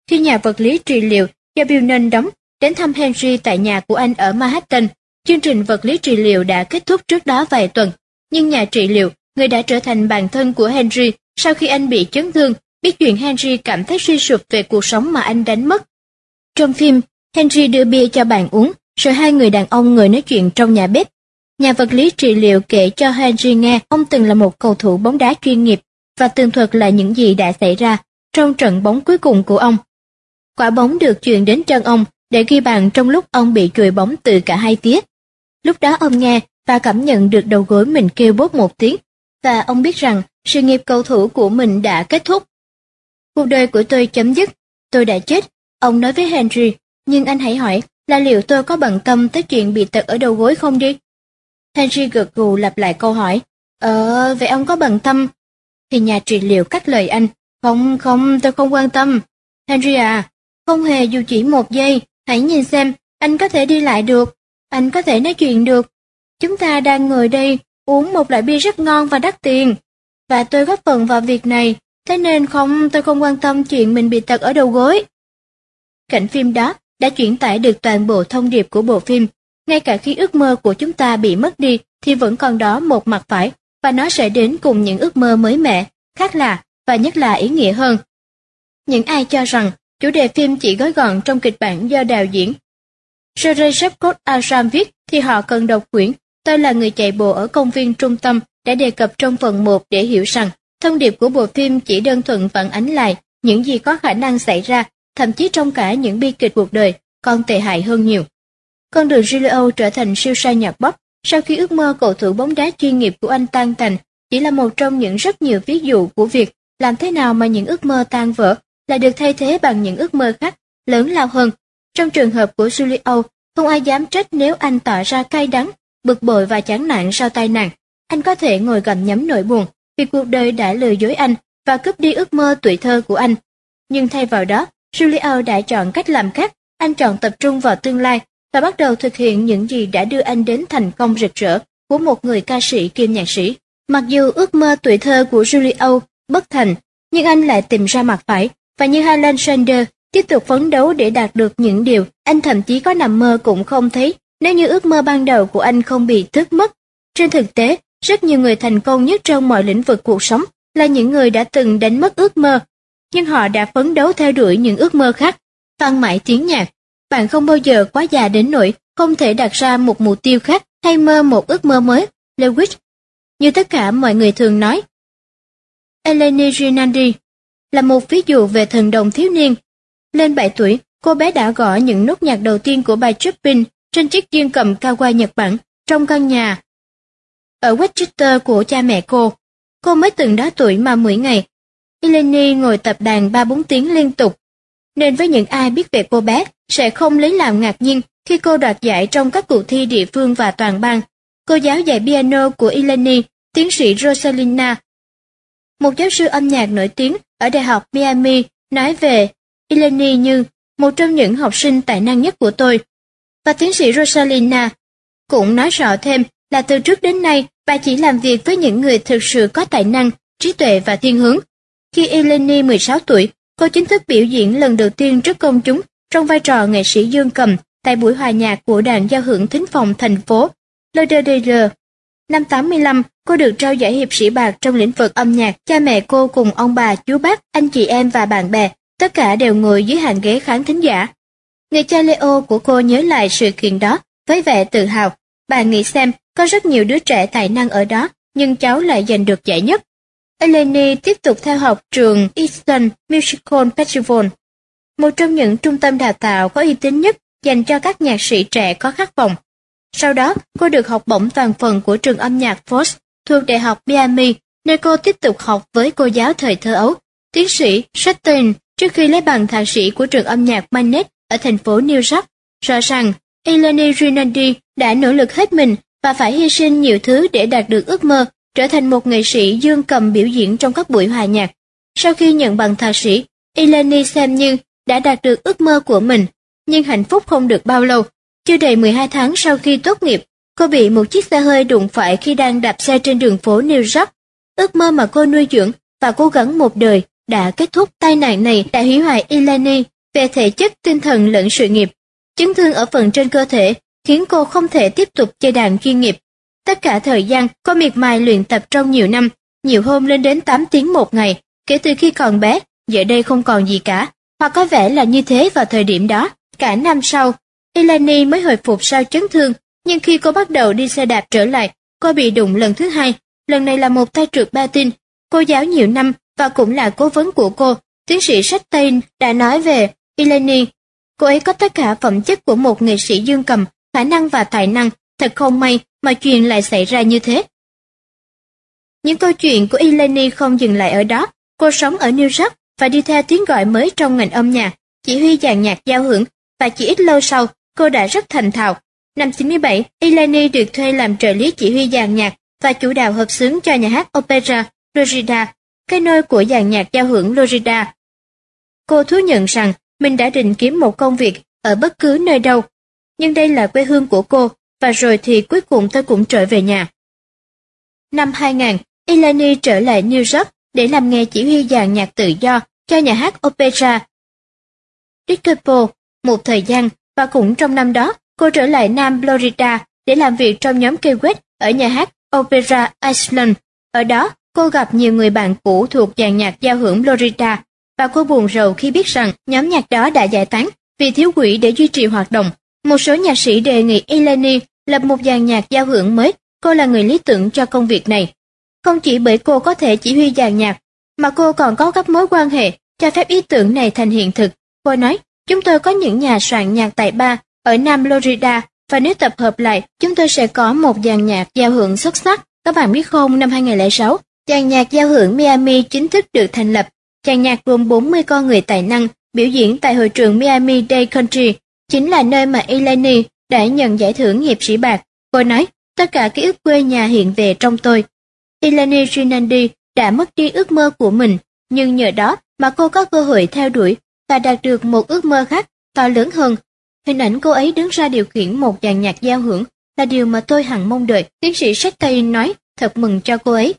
khi nhà vật lý trị liệu do Bill Nunn đóng đến thăm Henry tại nhà của anh ở Manhattan. Chương trình vật lý trị liệu đã kết thúc trước đó vài tuần, nhưng nhà trị liệu, người đã trở thành bạn thân của Henry sau khi anh bị chấn thương, biết chuyện Henry cảm thấy suy sụp về cuộc sống mà anh đánh mất. Trong phim, Henry đưa bia cho bạn uống, rồi hai người đàn ông ngồi nói chuyện trong nhà bếp. Nhà vật lý trị liệu kể cho Henry nghe ông từng là một cầu thủ bóng đá chuyên nghiệp và tường thuật lại những gì đã xảy ra trong trận bóng cuối cùng của ông. Quả bóng được chuyền đến chân ông để ghi bàn trong lúc ông bị chùi bóng từ cả hai phía. Lúc đó ông nghe và cảm nhận được đầu gối mình kêu bốp một tiếng, và ông biết rằng sự nghiệp cầu thủ của mình đã kết thúc. Cuộc đời của tôi chấm dứt, tôi đã chết, ông nói với Henry, nhưng anh hãy hỏi là liệu tôi có bận tâm tới chuyện bị tật ở đầu gối không đi? Henry gật gù lặp lại câu hỏi, vậy ông có bận tâm? Thì nhà trị liệu cắt lời anh, không, tôi không quan tâm. Henry à, không hề dù chỉ một giây, hãy nhìn xem, anh có thể đi lại được, anh có thể nói chuyện được. Chúng ta đang ngồi đây, uống một loại bia rất ngon và đắt tiền, và tôi góp phần vào việc này, thế nên tôi không quan tâm chuyện mình bị tật ở đầu gối. Cảnh phim đó đã chuyển tải được toàn bộ thông điệp của bộ phim, ngay cả khi ước mơ của chúng ta bị mất đi thì vẫn còn đó một mặt phải, và nó sẽ đến cùng những ước mơ mới mẻ, khác lạ và nhất là ý nghĩa hơn. Những ai cho rằng chủ đề phim chỉ gói gọn trong kịch bản do đạo diễn Joseph Aram viết thì họ cần đọc quyển Tôi là người chạy bộ ở công viên trung tâm đã đề cập trong phần 1 để hiểu rằng thông điệp của bộ phim chỉ đơn thuần phản ánh lại những gì có khả năng xảy ra, thậm chí trong cả những bi kịch cuộc đời, còn tệ hại hơn nhiều. Con đường Julio trở thành siêu sao nhạc pop sau khi ước mơ cầu thủ bóng đá chuyên nghiệp của anh tan tành chỉ là một trong những rất nhiều ví dụ của việc làm thế nào mà những ước mơ tan vỡ lại được thay thế bằng những ước mơ khác lớn lao hơn. Trong trường hợp của Julio, không ai dám trách nếu anh tỏ ra cay đắng, bực bội và chán nản sau tai nạn. Anh có thể ngồi gặm nhấm nỗi buồn vì cuộc đời đã lừa dối anh và cướp đi ước mơ tuổi thơ của anh. Nhưng thay vào đó, Julio đã chọn cách làm khác. Anh chọn tập trung vào tương lai và bắt đầu thực hiện những gì đã đưa anh đến thành công rực rỡ của một người ca sĩ kiêm nhạc sĩ. Mặc dù ước mơ tuổi thơ của Julio bất thành, nhưng anh lại tìm ra mặt phải, và như Harlan Sanders, tiếp tục phấn đấu để đạt được những điều anh thậm chí có nằm mơ cũng không thấy nếu như ước mơ ban đầu của anh không bị tước mất. Trên thực tế, rất nhiều người thành công nhất trong mọi lĩnh vực cuộc sống là những người đã từng đánh mất ước mơ, nhưng họ đã phấn đấu theo đuổi những ước mơ khác. Văn Mãi tiếng nhạc, bạn không bao giờ quá già đến nỗi không thể đặt ra một mục tiêu khác hay mơ một ước mơ mới. Lewis, như tất cả mọi người thường nói. Eleni Rinaldi là một ví dụ về thần đồng thiếu niên. Lên 7 tuổi, cô bé đã gõ những nốt nhạc đầu tiên của bài Chopin trên chiếc dương cầm Kawa Nhật Bản trong căn nhà ở Westchester của cha mẹ cô. Cô mới từng đó tuổi mà mỗi ngày, Eleni ngồi tập đàn 3-4 tiếng liên tục. Nên với những ai biết về cô bé sẽ không lấy làm ngạc nhiên khi cô đoạt giải trong các cuộc thi địa phương và toàn bang. Cô giáo dạy piano của Eleni, tiến sĩ Rosalina, một giáo sư âm nhạc nổi tiếng ở Đại học Miami, nói về Eleni như một trong những học sinh tài năng nhất của tôi. Và tiến sĩ Rosalina cũng nói rõ thêm là từ trước đến nay bà chỉ làm việc với những người thực sự có tài năng, trí tuệ và thiên hướng. Khi Eleni 16 tuổi, cô chính thức biểu diễn lần đầu tiên trước công chúng trong vai trò nghệ sĩ dương cầm tại buổi hòa nhạc của đoàn giao hưởng thính phòng thành phố Lauderdale. Năm 85, cô được trao giải hiệp sĩ bạc trong lĩnh vực âm nhạc. Cha mẹ cô cùng ông bà, chú bác, anh chị em và bạn bè, tất cả đều ngồi dưới hàng ghế khán thính giả. Người cha Leo của cô nhớ lại sự kiện đó với vẻ tự hào. Bà nghĩ xem, có rất nhiều đứa trẻ tài năng ở đó, nhưng cháu lại giành được giải nhất. Eleni tiếp tục theo học trường Eastern Musical Festival, một trong những trung tâm đào tạo có uy tín nhất dành cho các nhạc sĩ trẻ có khát vọng. Sau đó, cô được học bổng toàn phần của trường âm nhạc Fox thuộc Đại học Miami, nơi cô tiếp tục học với cô giáo thời thơ ấu, tiến sĩ Sutton, trước khi lấy bằng thạc sĩ của trường âm nhạc Manet ở thành phố New York. Rõ ràng, Eleni Rinaldi đã nỗ lực hết mình và phải hy sinh nhiều thứ để đạt được ước mơ, trở thành một nghệ sĩ dương cầm biểu diễn trong các buổi hòa nhạc. Sau khi nhận bằng thạc sĩ, Eleni xem như đã đạt được ước mơ của mình, nhưng hạnh phúc không được bao lâu. Chưa đầy 12 tháng sau khi tốt nghiệp, cô bị một chiếc xe hơi đụng phải khi đang đạp xe trên đường phố New York. Ước mơ mà cô nuôi dưỡng và cố gắng một đời đã kết thúc. Tai nạn này đã hủy hoại Eleni về thể chất, tinh thần lẫn sự nghiệp. Chấn thương ở phần trên cơ thể khiến cô không thể tiếp tục chơi đàn chuyên nghiệp. Tất cả thời gian cô miệt mài luyện tập trong nhiều năm, nhiều hôm lên đến 8 tiếng một ngày, kể từ khi còn bé, giờ đây không còn gì cả, hoặc có vẻ là như thế vào thời điểm đó. Cả năm sau, Eleni mới hồi phục sau chấn thương, nhưng khi cô bắt đầu đi xe đạp trở lại, cô bị đụng lần thứ hai, lần này là một tay trượt patin. Cô giáo nhiều năm và cũng là cố vấn của cô, tiến sĩ Chastain đã nói về Eleni. Cô ấy có tất cả phẩm chất của một nghệ sĩ dương cầm, khả năng và tài năng, thật không may mà chuyện lại xảy ra như thế. Những câu chuyện của Eleni không dừng lại ở đó, cô sống ở New York và đi theo tiếng gọi mới trong ngành âm nhạc, chỉ huy dàn nhạc giao hưởng, và chỉ ít lâu sau, cô đã rất thành thạo. Năm 97, Eleni được thuê làm trợ lý chỉ huy dàn nhạc và chủ đạo hợp xướng cho nhà hát opera Florida, cái nôi của dàn nhạc giao hưởng Florida. Cô thú nhận rằng mình đã định kiếm một công việc ở bất cứ nơi đâu, nhưng đây là quê hương của cô, và rồi thì cuối cùng tôi cũng trở về nhà. Năm 2000, Eleni trở lại New York để làm nghề chỉ huy dàn nhạc tự do cho nhà hát opera Discopo một thời gian, và cũng trong năm đó, cô trở lại Nam Florida để làm việc trong nhóm Key West ở nhà hát Opera Island. Ở đó, cô gặp nhiều người bạn cũ thuộc dàn nhạc giao hưởng Florida, và cô buồn rầu khi biết rằng nhóm nhạc đó đã giải tán vì thiếu quỹ để duy trì hoạt động. Một số nhạc sĩ đề nghị Eleni lập một dàn nhạc giao hưởng mới. Cô là người lý tưởng cho công việc này. Không chỉ bởi cô có thể chỉ huy dàn nhạc, mà cô còn có các mối quan hệ cho phép ý tưởng này thành hiện thực. Cô nói, chúng tôi có những nhà soạn nhạc tại bar ở Nam Florida, và nếu tập hợp lại, chúng tôi sẽ có một dàn nhạc giao hưởng xuất sắc. Các bạn biết không, năm 2006, dàn nhạc giao hưởng Miami chính thức được thành lập. Dàn nhạc gồm 40 con người tài năng biểu diễn tại hội trường Miami-Dade Country, chính là nơi mà Eleni đã nhận giải thưởng hiệp sĩ bạc. Cô nói, tất cả ký ức quê nhà hiện về trong tôi. Eleni Rinaldi đã mất đi ước mơ của mình, nhưng nhờ đó mà cô có cơ hội theo đuổi và đạt được một ước mơ khác to lớn hơn. Hình ảnh cô ấy đứng ra điều khiển một dàn nhạc giao hưởng là điều mà tôi hằng mong đợi, tiến sĩ Chastain nói, thật mừng cho cô ấy.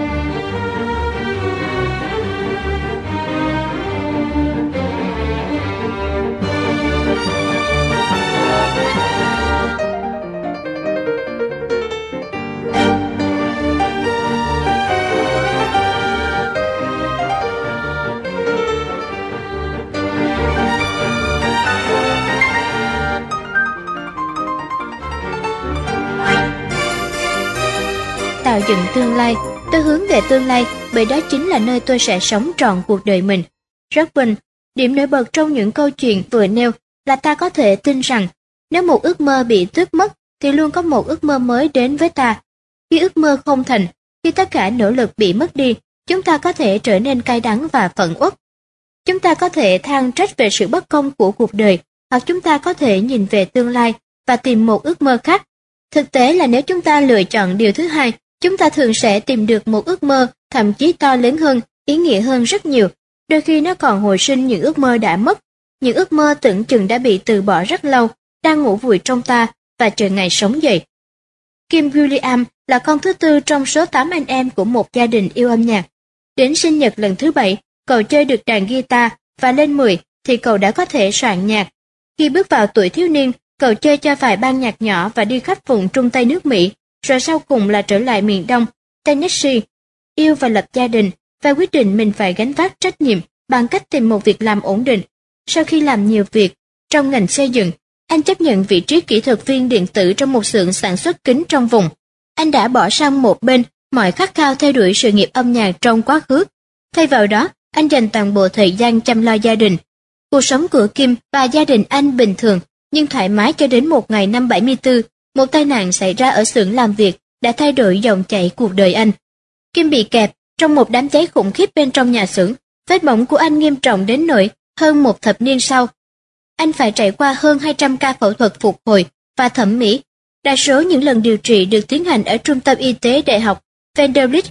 Tạo dựng tương lai, tôi hướng về tương lai bởi đó chính là nơi tôi sẽ sống trọn cuộc đời mình. Robin, điểm nổi bật trong những câu chuyện vừa nêu là ta có thể tin rằng nếu một ước mơ bị tước mất thì luôn có một ước mơ mới đến với ta. Khi ước mơ không thành, khi tất cả nỗ lực bị mất đi, chúng ta có thể trở nên cay đắng và phẫn uất. Chúng ta có thể than trách về sự bất công của cuộc đời, hoặc chúng ta có thể nhìn về tương lai và tìm một ước mơ khác. Thực tế là nếu chúng ta lựa chọn điều thứ hai, chúng ta thường sẽ tìm được một ước mơ thậm chí to lớn hơn, ý nghĩa hơn rất nhiều. Đôi khi nó còn hồi sinh những ước mơ đã mất, những ước mơ tưởng chừng đã bị từ bỏ rất lâu, đang ngủ vùi trong ta và chờ ngày sống dậy. Kim William là con thứ tư trong số 8 anh em của một gia đình yêu âm nhạc. Đến sinh nhật lần thứ 7, cậu chơi được đàn guitar, và lên 10 thì cậu đã có thể soạn nhạc. Khi bước vào tuổi thiếu niên, cậu chơi cho vài ban nhạc nhỏ và đi khắp vùng Trung Tây nước Mỹ, rồi sau cùng là trở lại miền Đông, Tennessee, yêu và lập gia đình, và quyết định mình phải gánh vác trách nhiệm bằng cách tìm một việc làm ổn định. Sau khi làm nhiều việc trong ngành xây dựng, anh chấp nhận vị trí kỹ thuật viên điện tử trong một xưởng sản xuất kính trong vùng. Anh đã bỏ sang một bên mọi khát khao theo đuổi sự nghiệp âm nhạc trong quá khứ. Thay vào đó, anh dành toàn bộ thời gian chăm lo gia đình. Cuộc sống của Kim và gia đình anh bình thường, nhưng thoải mái cho đến một ngày năm 74, một tai nạn xảy ra ở xưởng làm việc đã thay đổi dòng chảy cuộc đời anh. Kim bị kẹp trong một đám cháy khủng khiếp bên trong nhà xưởng. Vết bỏng của anh nghiêm trọng đến nỗi hơn một thập niên sau, anh phải trải qua hơn 200 ca phẫu thuật phục hồi và thẩm mỹ. Đa số những lần điều trị được tiến hành ở Trung tâm Y tế Đại học Vanderbilt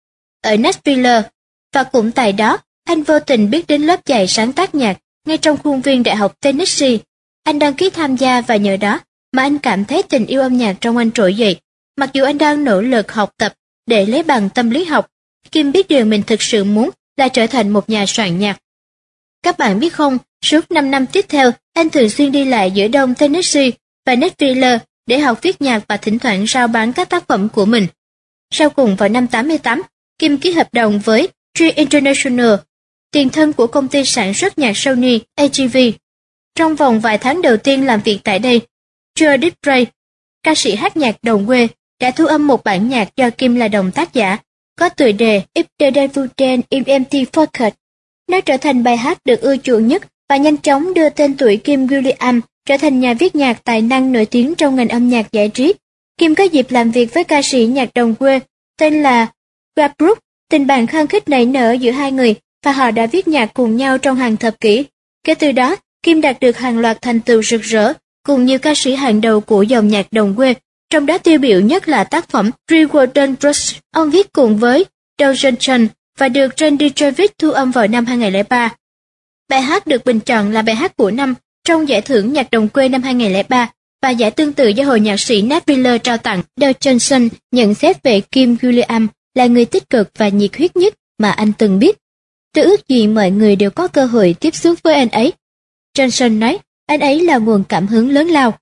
ở Nashville, và cũng tại đó, anh vô tình biết đến lớp dạy sáng tác nhạc ngay trong khuôn viên Đại học Tennessee. Anh đăng ký tham gia, và nhờ đó mà anh cảm thấy tình yêu âm nhạc trong anh trỗi dậy. Mặc dù anh đang nỗ lực học tập để lấy bằng tâm lý học, Kim biết điều mình thực sự muốn là trở thành một nhà soạn nhạc. Các bạn biết không, Suốt 5 năm tiếp theo, anh thường xuyên đi lại giữa Đông Tennessee và Nashville để học viết nhạc và thỉnh thoảng rao bán các tác phẩm của mình. Sau cùng vào năm 88, Kim ký hợp đồng với Tree International, tiền thân của công ty sản xuất nhạc Sony AGV. Trong vòng vài tháng đầu tiên làm việc tại đây, Joe Dibray, ca sĩ hát nhạc đồng quê, đã thu âm một bản nhạc do Kim là đồng tác giả, có tựa đề If the Devil Dance in Empty Pocket. Nó trở thành bài hát được ưa chuộng nhất và nhanh chóng đưa tên tuổi Kim Williams trở thành nhà viết nhạc tài năng nổi tiếng trong ngành âm nhạc giải trí. Kim có dịp làm việc với ca sĩ nhạc đồng quê tên là Garth Brooks. Tình bạn khăng khít nảy nở giữa hai người và họ đã viết nhạc cùng nhau trong hàng thập kỷ. Kể từ đó, Kim đạt được hàng loạt thành tựu rực rỡ cùng nhiều ca sĩ hàng đầu của dòng nhạc đồng quê, trong đó tiêu biểu nhất là tác phẩm Three Golden Roses. Ông viết cùng với Doug Johnson và được Randy Travis thu âm vào năm 2003. Bài hát được bình chọn là bài hát của năm trong giải thưởng nhạc đồng quê năm 2003 và giải tương tự do hội nhạc sĩ Nashville trao tặng. Doug Johnson nhận xét về Kim Williams là người tích cực và nhiệt huyết nhất mà anh từng biết. Tôi ước gì mọi người đều có cơ hội tiếp xúc với anh ấy. Johnson nói, anh ấy là nguồn cảm hứng lớn lao.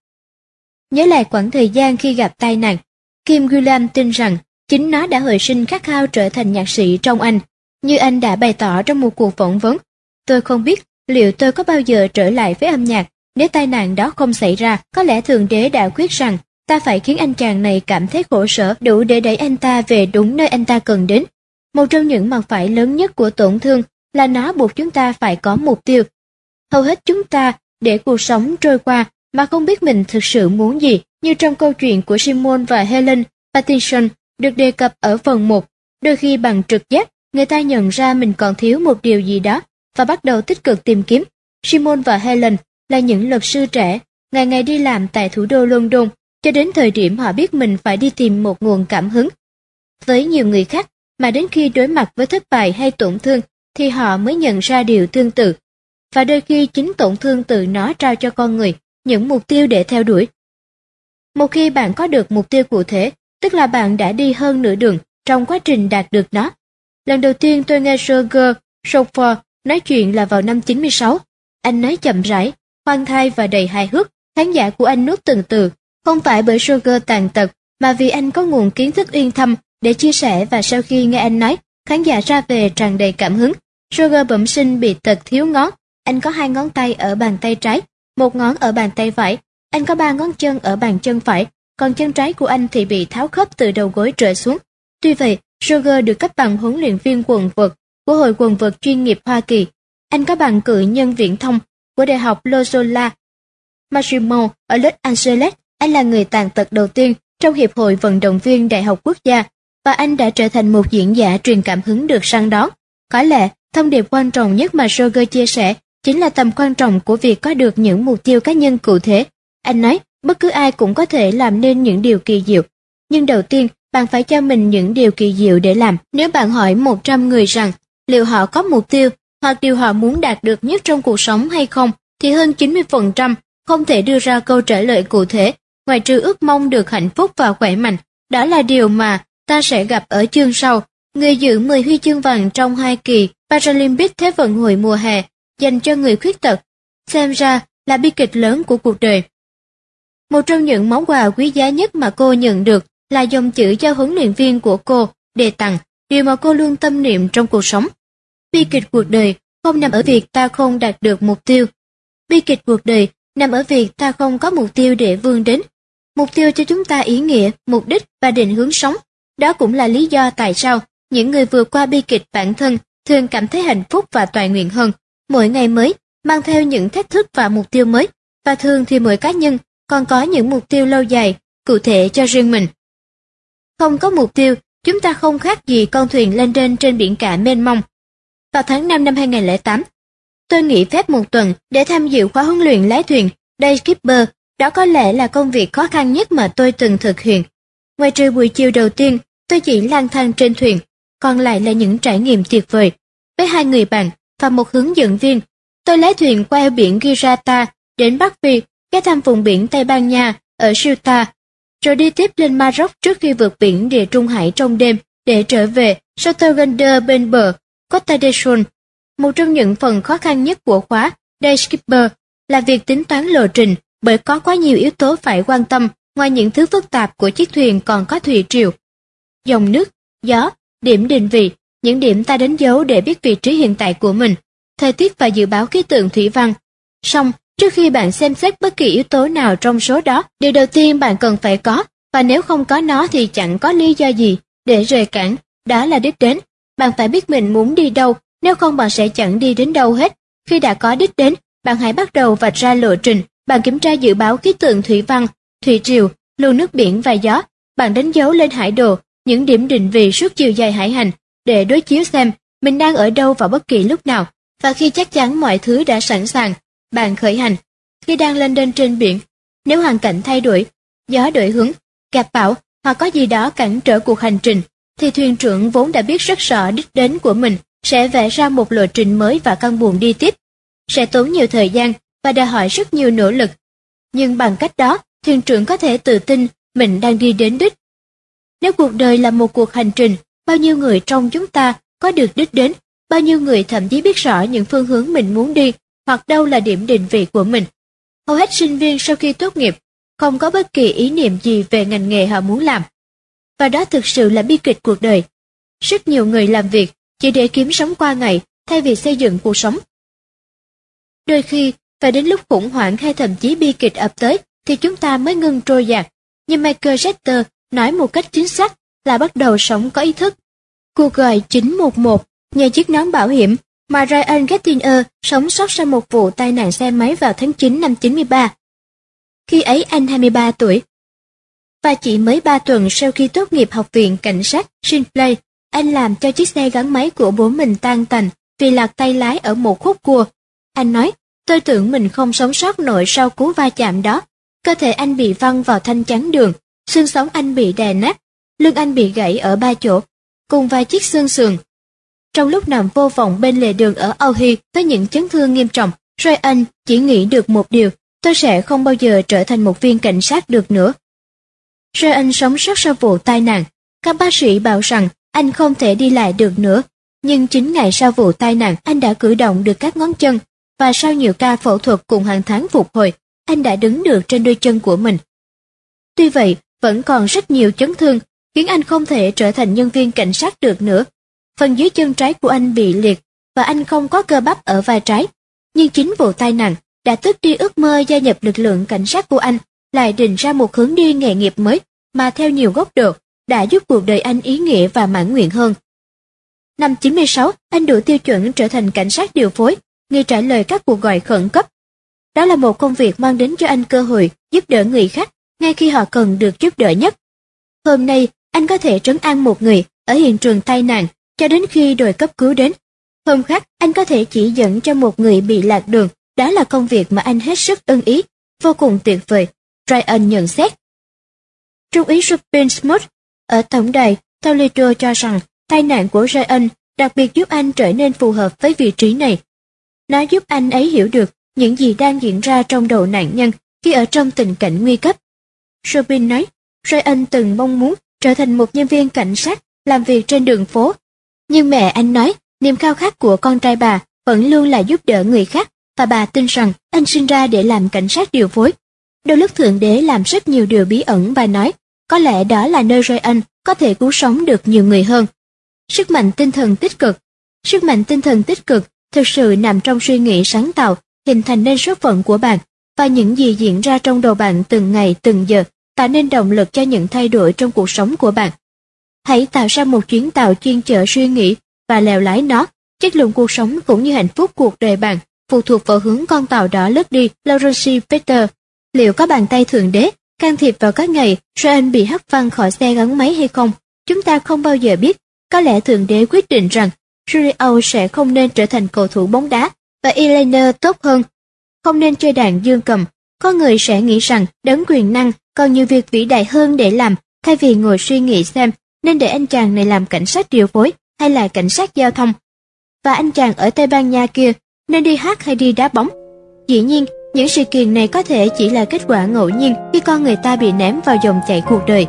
Nhớ lại quãng thời gian khi gặp tai nạn, Kim Williams tin rằng chính nó đã hồi sinh khát khao trở thành nhạc sĩ trong anh. Như anh đã bày tỏ trong một cuộc phỏng vấn, tôi không biết liệu tôi có bao giờ trở lại với âm nhạc nếu tai nạn đó không xảy ra. Có lẽ Thượng Đế đã quyết rằng ta phải khiến anh chàng này cảm thấy khổ sở đủ để đẩy anh ta về đúng nơi anh ta cần đến. Một trong những mặt phải lớn nhất của tổn thương là nó buộc chúng ta phải có mục tiêu. Hầu hết chúng ta để cuộc sống trôi qua mà không biết mình thực sự muốn gì, như trong câu chuyện của Simon và Helen Pattinson được đề cập ở phần 1. Đôi khi bằng trực giác, người ta nhận ra mình còn thiếu một điều gì đó và bắt đầu tích cực tìm kiếm. Simon và Helen là những luật sư trẻ, ngày ngày đi làm tại thủ đô London, cho đến thời điểm họ biết mình phải đi tìm một nguồn cảm hứng. Với nhiều người khác, mà đến khi đối mặt với thất bại hay tổn thương, thì họ mới nhận ra điều tương tự. Và đôi khi chính tổn thương tự nó trao cho con người những mục tiêu để theo đuổi. Một khi bạn có được mục tiêu cụ thể, tức là bạn đã đi hơn nửa đường trong quá trình đạt được nó. Lần đầu tiên tôi nghe Roger Shaffer nói chuyện là vào năm 96. Anh nói chậm rãi, khoan thai và đầy hài hước. Khán giả của anh nuốt từng từ, không phải bởi Roger tàn tật, mà vì anh có nguồn kiến thức uyên thâm để chia sẻ. Và sau khi nghe anh nói, khán giả ra về tràn đầy cảm hứng. Roger bẩm sinh bị tật thiếu ngón. Anh có 2 ngón tay ở bàn tay trái, 1 ngón ở bàn tay phải. Anh có 3 ngón chân ở bàn chân phải, còn chân trái của anh thì bị tháo khớp từ đầu gối trở xuống. Tuy vậy, Roger được cấp bằng huấn luyện viên quần vợt của Hội quần vợt chuyên nghiệp Hoa Kỳ. Anh có bằng cử nhân viễn thông của Đại học Loyola Marymount ở Los Angeles. Anh là người tàn tật đầu tiên trong Hiệp hội Vận động viên Đại học Quốc gia, và anh đã trở thành một diễn giả truyền cảm hứng được săn đón. Có lẽ, thông điệp quan trọng nhất mà Roger chia sẻ chính là tầm quan trọng của việc có được những mục tiêu cá nhân cụ thể. Anh nói, bất cứ ai cũng có thể làm nên những điều kỳ diệu. Nhưng đầu tiên, bạn phải cho mình những điều kỳ diệu để làm. Nếu bạn hỏi 100 người rằng liệu họ có mục tiêu hoặc điều họ muốn đạt được nhất trong cuộc sống hay không, thì hơn 90% không thể đưa ra câu trả lời cụ thể, ngoài trừ ước mong được hạnh phúc và khỏe mạnh. Đó là điều mà ta sẽ gặp ở chương sau. Người giữ 10 huy chương vàng trong 2 kỳ Paralympic Thế vận hội mùa hè dành cho người khuyết tật, xem ra là bi kịch lớn của cuộc đời. Một trong những món quà quý giá nhất mà cô nhận được là dòng chữ do huấn luyện viên của cô đề tặng, điều mà cô luôn tâm niệm trong cuộc sống. Bi kịch cuộc đời không nằm ở việc ta không đạt được mục tiêu. Bi kịch cuộc đời nằm ở việc ta không có mục tiêu để vươn đến. Mục tiêu cho chúng ta ý nghĩa, mục đích và định hướng sống. Đó cũng là lý do tại sao những người vượt qua bi kịch bản thân thường cảm thấy hạnh phúc và toại nguyện hơn. Mỗi ngày mới mang theo những thách thức và mục tiêu mới, và thường thì mỗi cá nhân còn có những mục tiêu lâu dài, cụ thể cho riêng mình. Không có mục tiêu, chúng ta không khác gì con thuyền lênh đênh trên biển cả mênh mông. Vào tháng 5 năm 2008, tôi nghỉ phép một tuần để tham dự khóa huấn luyện lái thuyền Day Skipper. Đó có lẽ là công việc khó khăn nhất mà tôi từng thực hiện. Ngoài trừ buổi chiều đầu tiên, tôi chỉ lang thang trên thuyền, còn lại là những trải nghiệm tuyệt vời. Với 2 người bạn và một hướng dẫn viên, tôi lái thuyền qua eo biển Gibraltar đến Bắc Phi, ghé thăm vùng biển Tây Ban Nha ở Ceuta, rồi đi tiếp lên Maroc trước khi vượt biển Địa Trung Hải trong đêm để trở về Sotogander bên bờ Costa del Sol. Một trong những phần khó khăn nhất của khóa Day skipper là việc tính toán lộ trình, bởi có quá nhiều yếu tố phải quan tâm. Ngoài những thứ phức tạp của chiếc thuyền còn có thủy triều, dòng nước, gió, điểm định vị, những điểm ta đánh dấu để biết vị trí hiện tại của mình, thời tiết và dự báo khí tượng thủy văn. Song, trước khi bạn xem xét bất kỳ yếu tố nào trong số đó, điều đầu tiên bạn cần phải có, và nếu không có nó thì chẳng có lý do gì để rời cảng, đó là đích đến. Bạn phải biết mình muốn đi đâu, nếu không bạn sẽ chẳng đi đến đâu hết. Khi đã có đích đến, bạn hãy bắt đầu vạch ra lộ trình. Bạn kiểm tra dự báo khí tượng thủy văn, thủy triều, luồng nước biển và gió. Bạn đánh dấu lên hải đồ những điểm định vị suốt chiều dài hải hành để đối chiếu xem mình đang ở đâu vào bất kỳ lúc nào. Và khi chắc chắn mọi thứ đã sẵn sàng, bạn khởi hành. Khi đang lênh đênh trên biển, nếu hoàn cảnh thay đổi, gió đổi hướng, gặp bão hoặc có gì đó cản trở cuộc hành trình, thì thuyền trưởng vốn đã biết rất rõ đích đến của mình sẽ vẽ ra một lộ trình mới và căng buồm đi tiếp. Sẽ tốn nhiều thời gian và đòi hỏi rất nhiều nỗ lực. Nhưng bằng cách đó, thuyền trưởng có thể tự tin mình đang đi đến đích. Nếu cuộc đời là một cuộc hành trình, bao nhiêu người trong chúng ta có được đích đến, bao nhiêu người thậm chí biết rõ những phương hướng mình muốn đi hoặc đâu là điểm định vị của mình. Hầu hết sinh viên sau khi tốt nghiệp không có bất kỳ ý niệm gì về ngành nghề họ muốn làm. Và đó thực sự là bi kịch cuộc đời. Rất nhiều người làm việc chỉ để kiếm sống qua ngày thay vì xây dựng cuộc sống. Đôi khi, phải đến lúc khủng hoảng hay thậm chí bi kịch ập tới thì chúng ta mới ngưng trôi dạt. Như Michael Jester nói một cách chính xác là bắt đầu sống có ý thức. Cuộc gọi 911 nhờ chiếc nón bảo hiểm mà Ryan Gettinger sống sót sau một vụ tai nạn xe máy vào tháng 9 năm 93. Khi ấy anh 23 tuổi. Và chỉ mới 3 tuần sau khi tốt nghiệp học viện cảnh sát Shinpley, anh làm cho chiếc xe gắn máy của bố mình tan tành vì lạc tay lái ở một khúc cua. Anh nói, tôi tưởng mình không sống sót nổi sau cú va chạm đó. Cơ thể anh bị văng vào thanh chắn đường, xương sống anh bị đè nát, lưng anh bị gãy ở 3 chỗ, cùng vài chiếc xương sườn. Trong lúc nằm vô vọng bên lề đường ở Owhy với những chấn thương nghiêm trọng, Ryan chỉ nghĩ được một điều, tôi sẽ không bao giờ trở thành một viên cảnh sát được nữa. Ryan sống sót sau vụ tai nạn. Các bác sĩ bảo rằng anh không thể đi lại được nữa, nhưng 9 ngày sau vụ tai nạn anh đã cử động được các ngón chân, và sau nhiều ca phẫu thuật cùng hàng tháng phục hồi, anh đã đứng được trên đôi chân của mình. Tuy vậy, vẫn còn rất nhiều chấn thương, khiến anh không thể trở thành nhân viên cảnh sát được nữa. Phần dưới chân trái của anh bị liệt, và anh không có cơ bắp ở vai trái. Nhưng chính vụ tai nạn đã tước đi ước mơ gia nhập lực lượng cảnh sát của anh, lại định ra một hướng đi nghề nghiệp mới mà theo nhiều góc độ đã giúp cuộc đời anh ý nghĩa và mãn nguyện hơn. Năm 96, anh đủ tiêu chuẩn trở thành cảnh sát điều phối, người trả lời các cuộc gọi khẩn cấp. Đó là một công việc mang đến cho anh cơ hội giúp đỡ người khác ngay khi họ cần được giúp đỡ nhất. Hôm nay, anh có thể trấn an một người ở hiện trường tai nạn cho đến khi đội cấp cứu đến. Hôm khác, anh có thể chỉ dẫn cho một người bị lạc đường. Đó là công việc mà anh hết sức ưng ý, vô cùng tuyệt vời, Ryan nhận xét. Trung úy Rupin Smoot ở tổng đài Toledo cho rằng tai nạn của Ryan đặc biệt giúp anh trở nên phù hợp với vị trí này. Nó giúp anh ấy hiểu được những gì đang diễn ra trong đầu nạn nhân khi ở trong tình cảnh nguy cấp. Rupin nói, Ryan từng mong muốn trở thành một nhân viên cảnh sát làm việc trên đường phố. Nhưng mẹ anh nói, niềm khao khát của con trai bà vẫn luôn là giúp đỡ người khác, và bà tin rằng anh sinh ra để làm cảnh sát điều phối. Đôi lúc Thượng Đế làm rất nhiều điều bí ẩn và nói, có lẽ đó là nơi Ryan có thể cứu sống được nhiều người hơn. Sức mạnh tinh thần tích cực. Sức mạnh tinh thần tích cực thực sự nằm trong suy nghĩ sáng tạo, hình thành nên số phận của bạn, và những gì diễn ra trong đầu bạn từng ngày từng giờ tạo nên động lực cho những thay đổi trong cuộc sống của bạn. Hãy tạo ra một chuyến tàu chuyên chở suy nghĩ và lèo lái nó. Chất lượng cuộc sống cũng như hạnh phúc cuộc đời bạn phụ thuộc vào hướng con tàu đó lướt đi. Lawrence Peter. Liệu có bàn tay Thượng Đế can thiệp vào các ngày Ryan bị hất văng khỏi xe gắn máy hay không? Chúng ta không bao giờ biết. Có lẽ Thượng Đế quyết định rằng Julio sẽ không nên trở thành cầu thủ bóng đá và Elena tốt hơn, không nên chơi đàn dương cầm. Có người sẽ nghĩ rằng đấng quyền năng còn nhiều việc vĩ đại hơn để làm, thay vì ngồi suy nghĩ xem nên để anh chàng này làm cảnh sát điều phối hay là cảnh sát giao thông. Và anh chàng ở Tây Ban Nha kia nên đi hát hay đi đá bóng. Dĩ nhiên, những sự kiện này có thể chỉ là kết quả ngẫu nhiên khi con người ta bị ném vào dòng chảy cuộc đời.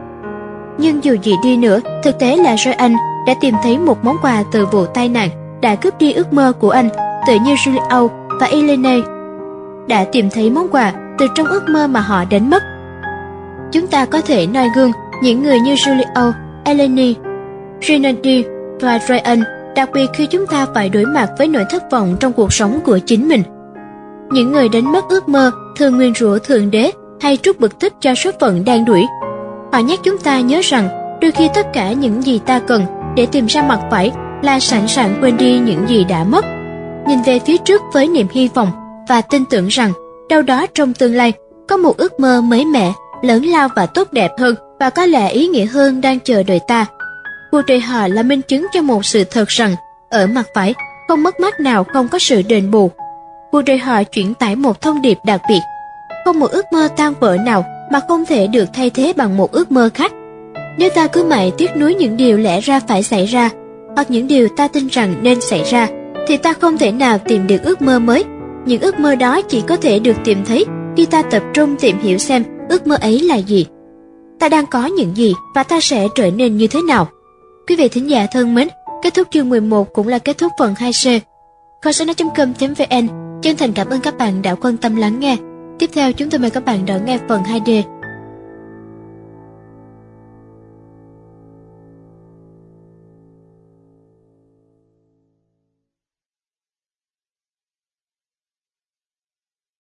Nhưng dù gì đi nữa, thực tế là Ryan đã tìm thấy một món quà từ vụ tai nạn đã cướp đi ước mơ của anh, tự như Julio và Elena đã tìm thấy món quà từ trong ước mơ mà họ đánh mất. Chúng ta có thể noi gương những người như Julio, Eleni, Rinaldi và Ryan, đặc biệt khi chúng ta phải đối mặt với nỗi thất vọng trong cuộc sống của chính mình. Những người đánh mất ước mơ thường nguyền rủa Thượng Đế hay trút bực tức cho số phận đang đuổi. Họ nhắc chúng ta nhớ rằng đôi khi tất cả những gì ta cần để tìm ra mặt phải là sẵn sàng quên đi những gì đã mất, nhìn về phía trước với niềm hy vọng và tin tưởng rằng đâu đó trong tương lai có một ước mơ mới mẻ, lớn lao và tốt đẹp hơn và có lẽ ý nghĩa hơn đang chờ đợi ta. Cuộc đời họ là minh chứng cho một sự thật rằng ở mặt phải không mất mát nào không có sự đền bù. Cuộc đời họ chuyển tải một thông điệp đặc biệt: không một ước mơ tan vỡ nào mà không thể được thay thế bằng một ước mơ khác. Nếu ta cứ mãi tiếc nuối những điều lẽ ra phải xảy ra, hoặc những điều ta tin rằng nên xảy ra, thì ta không thể nào tìm được ước mơ mới. Những ước mơ đó chỉ có thể được tìm thấy khi ta tập trung tìm hiểu xem ước mơ ấy là gì, ta đang có những gì và ta sẽ trở nên như thế nào. Quý vị thính giả thân mến, kết thúc chương 11 cũng là kết thúc phần 2C. Kho sách nói.com.vn chân thành cảm ơn các bạn đã quan tâm lắng nghe. Tiếp theo chúng tôi mời các bạn đón nghe phần 2D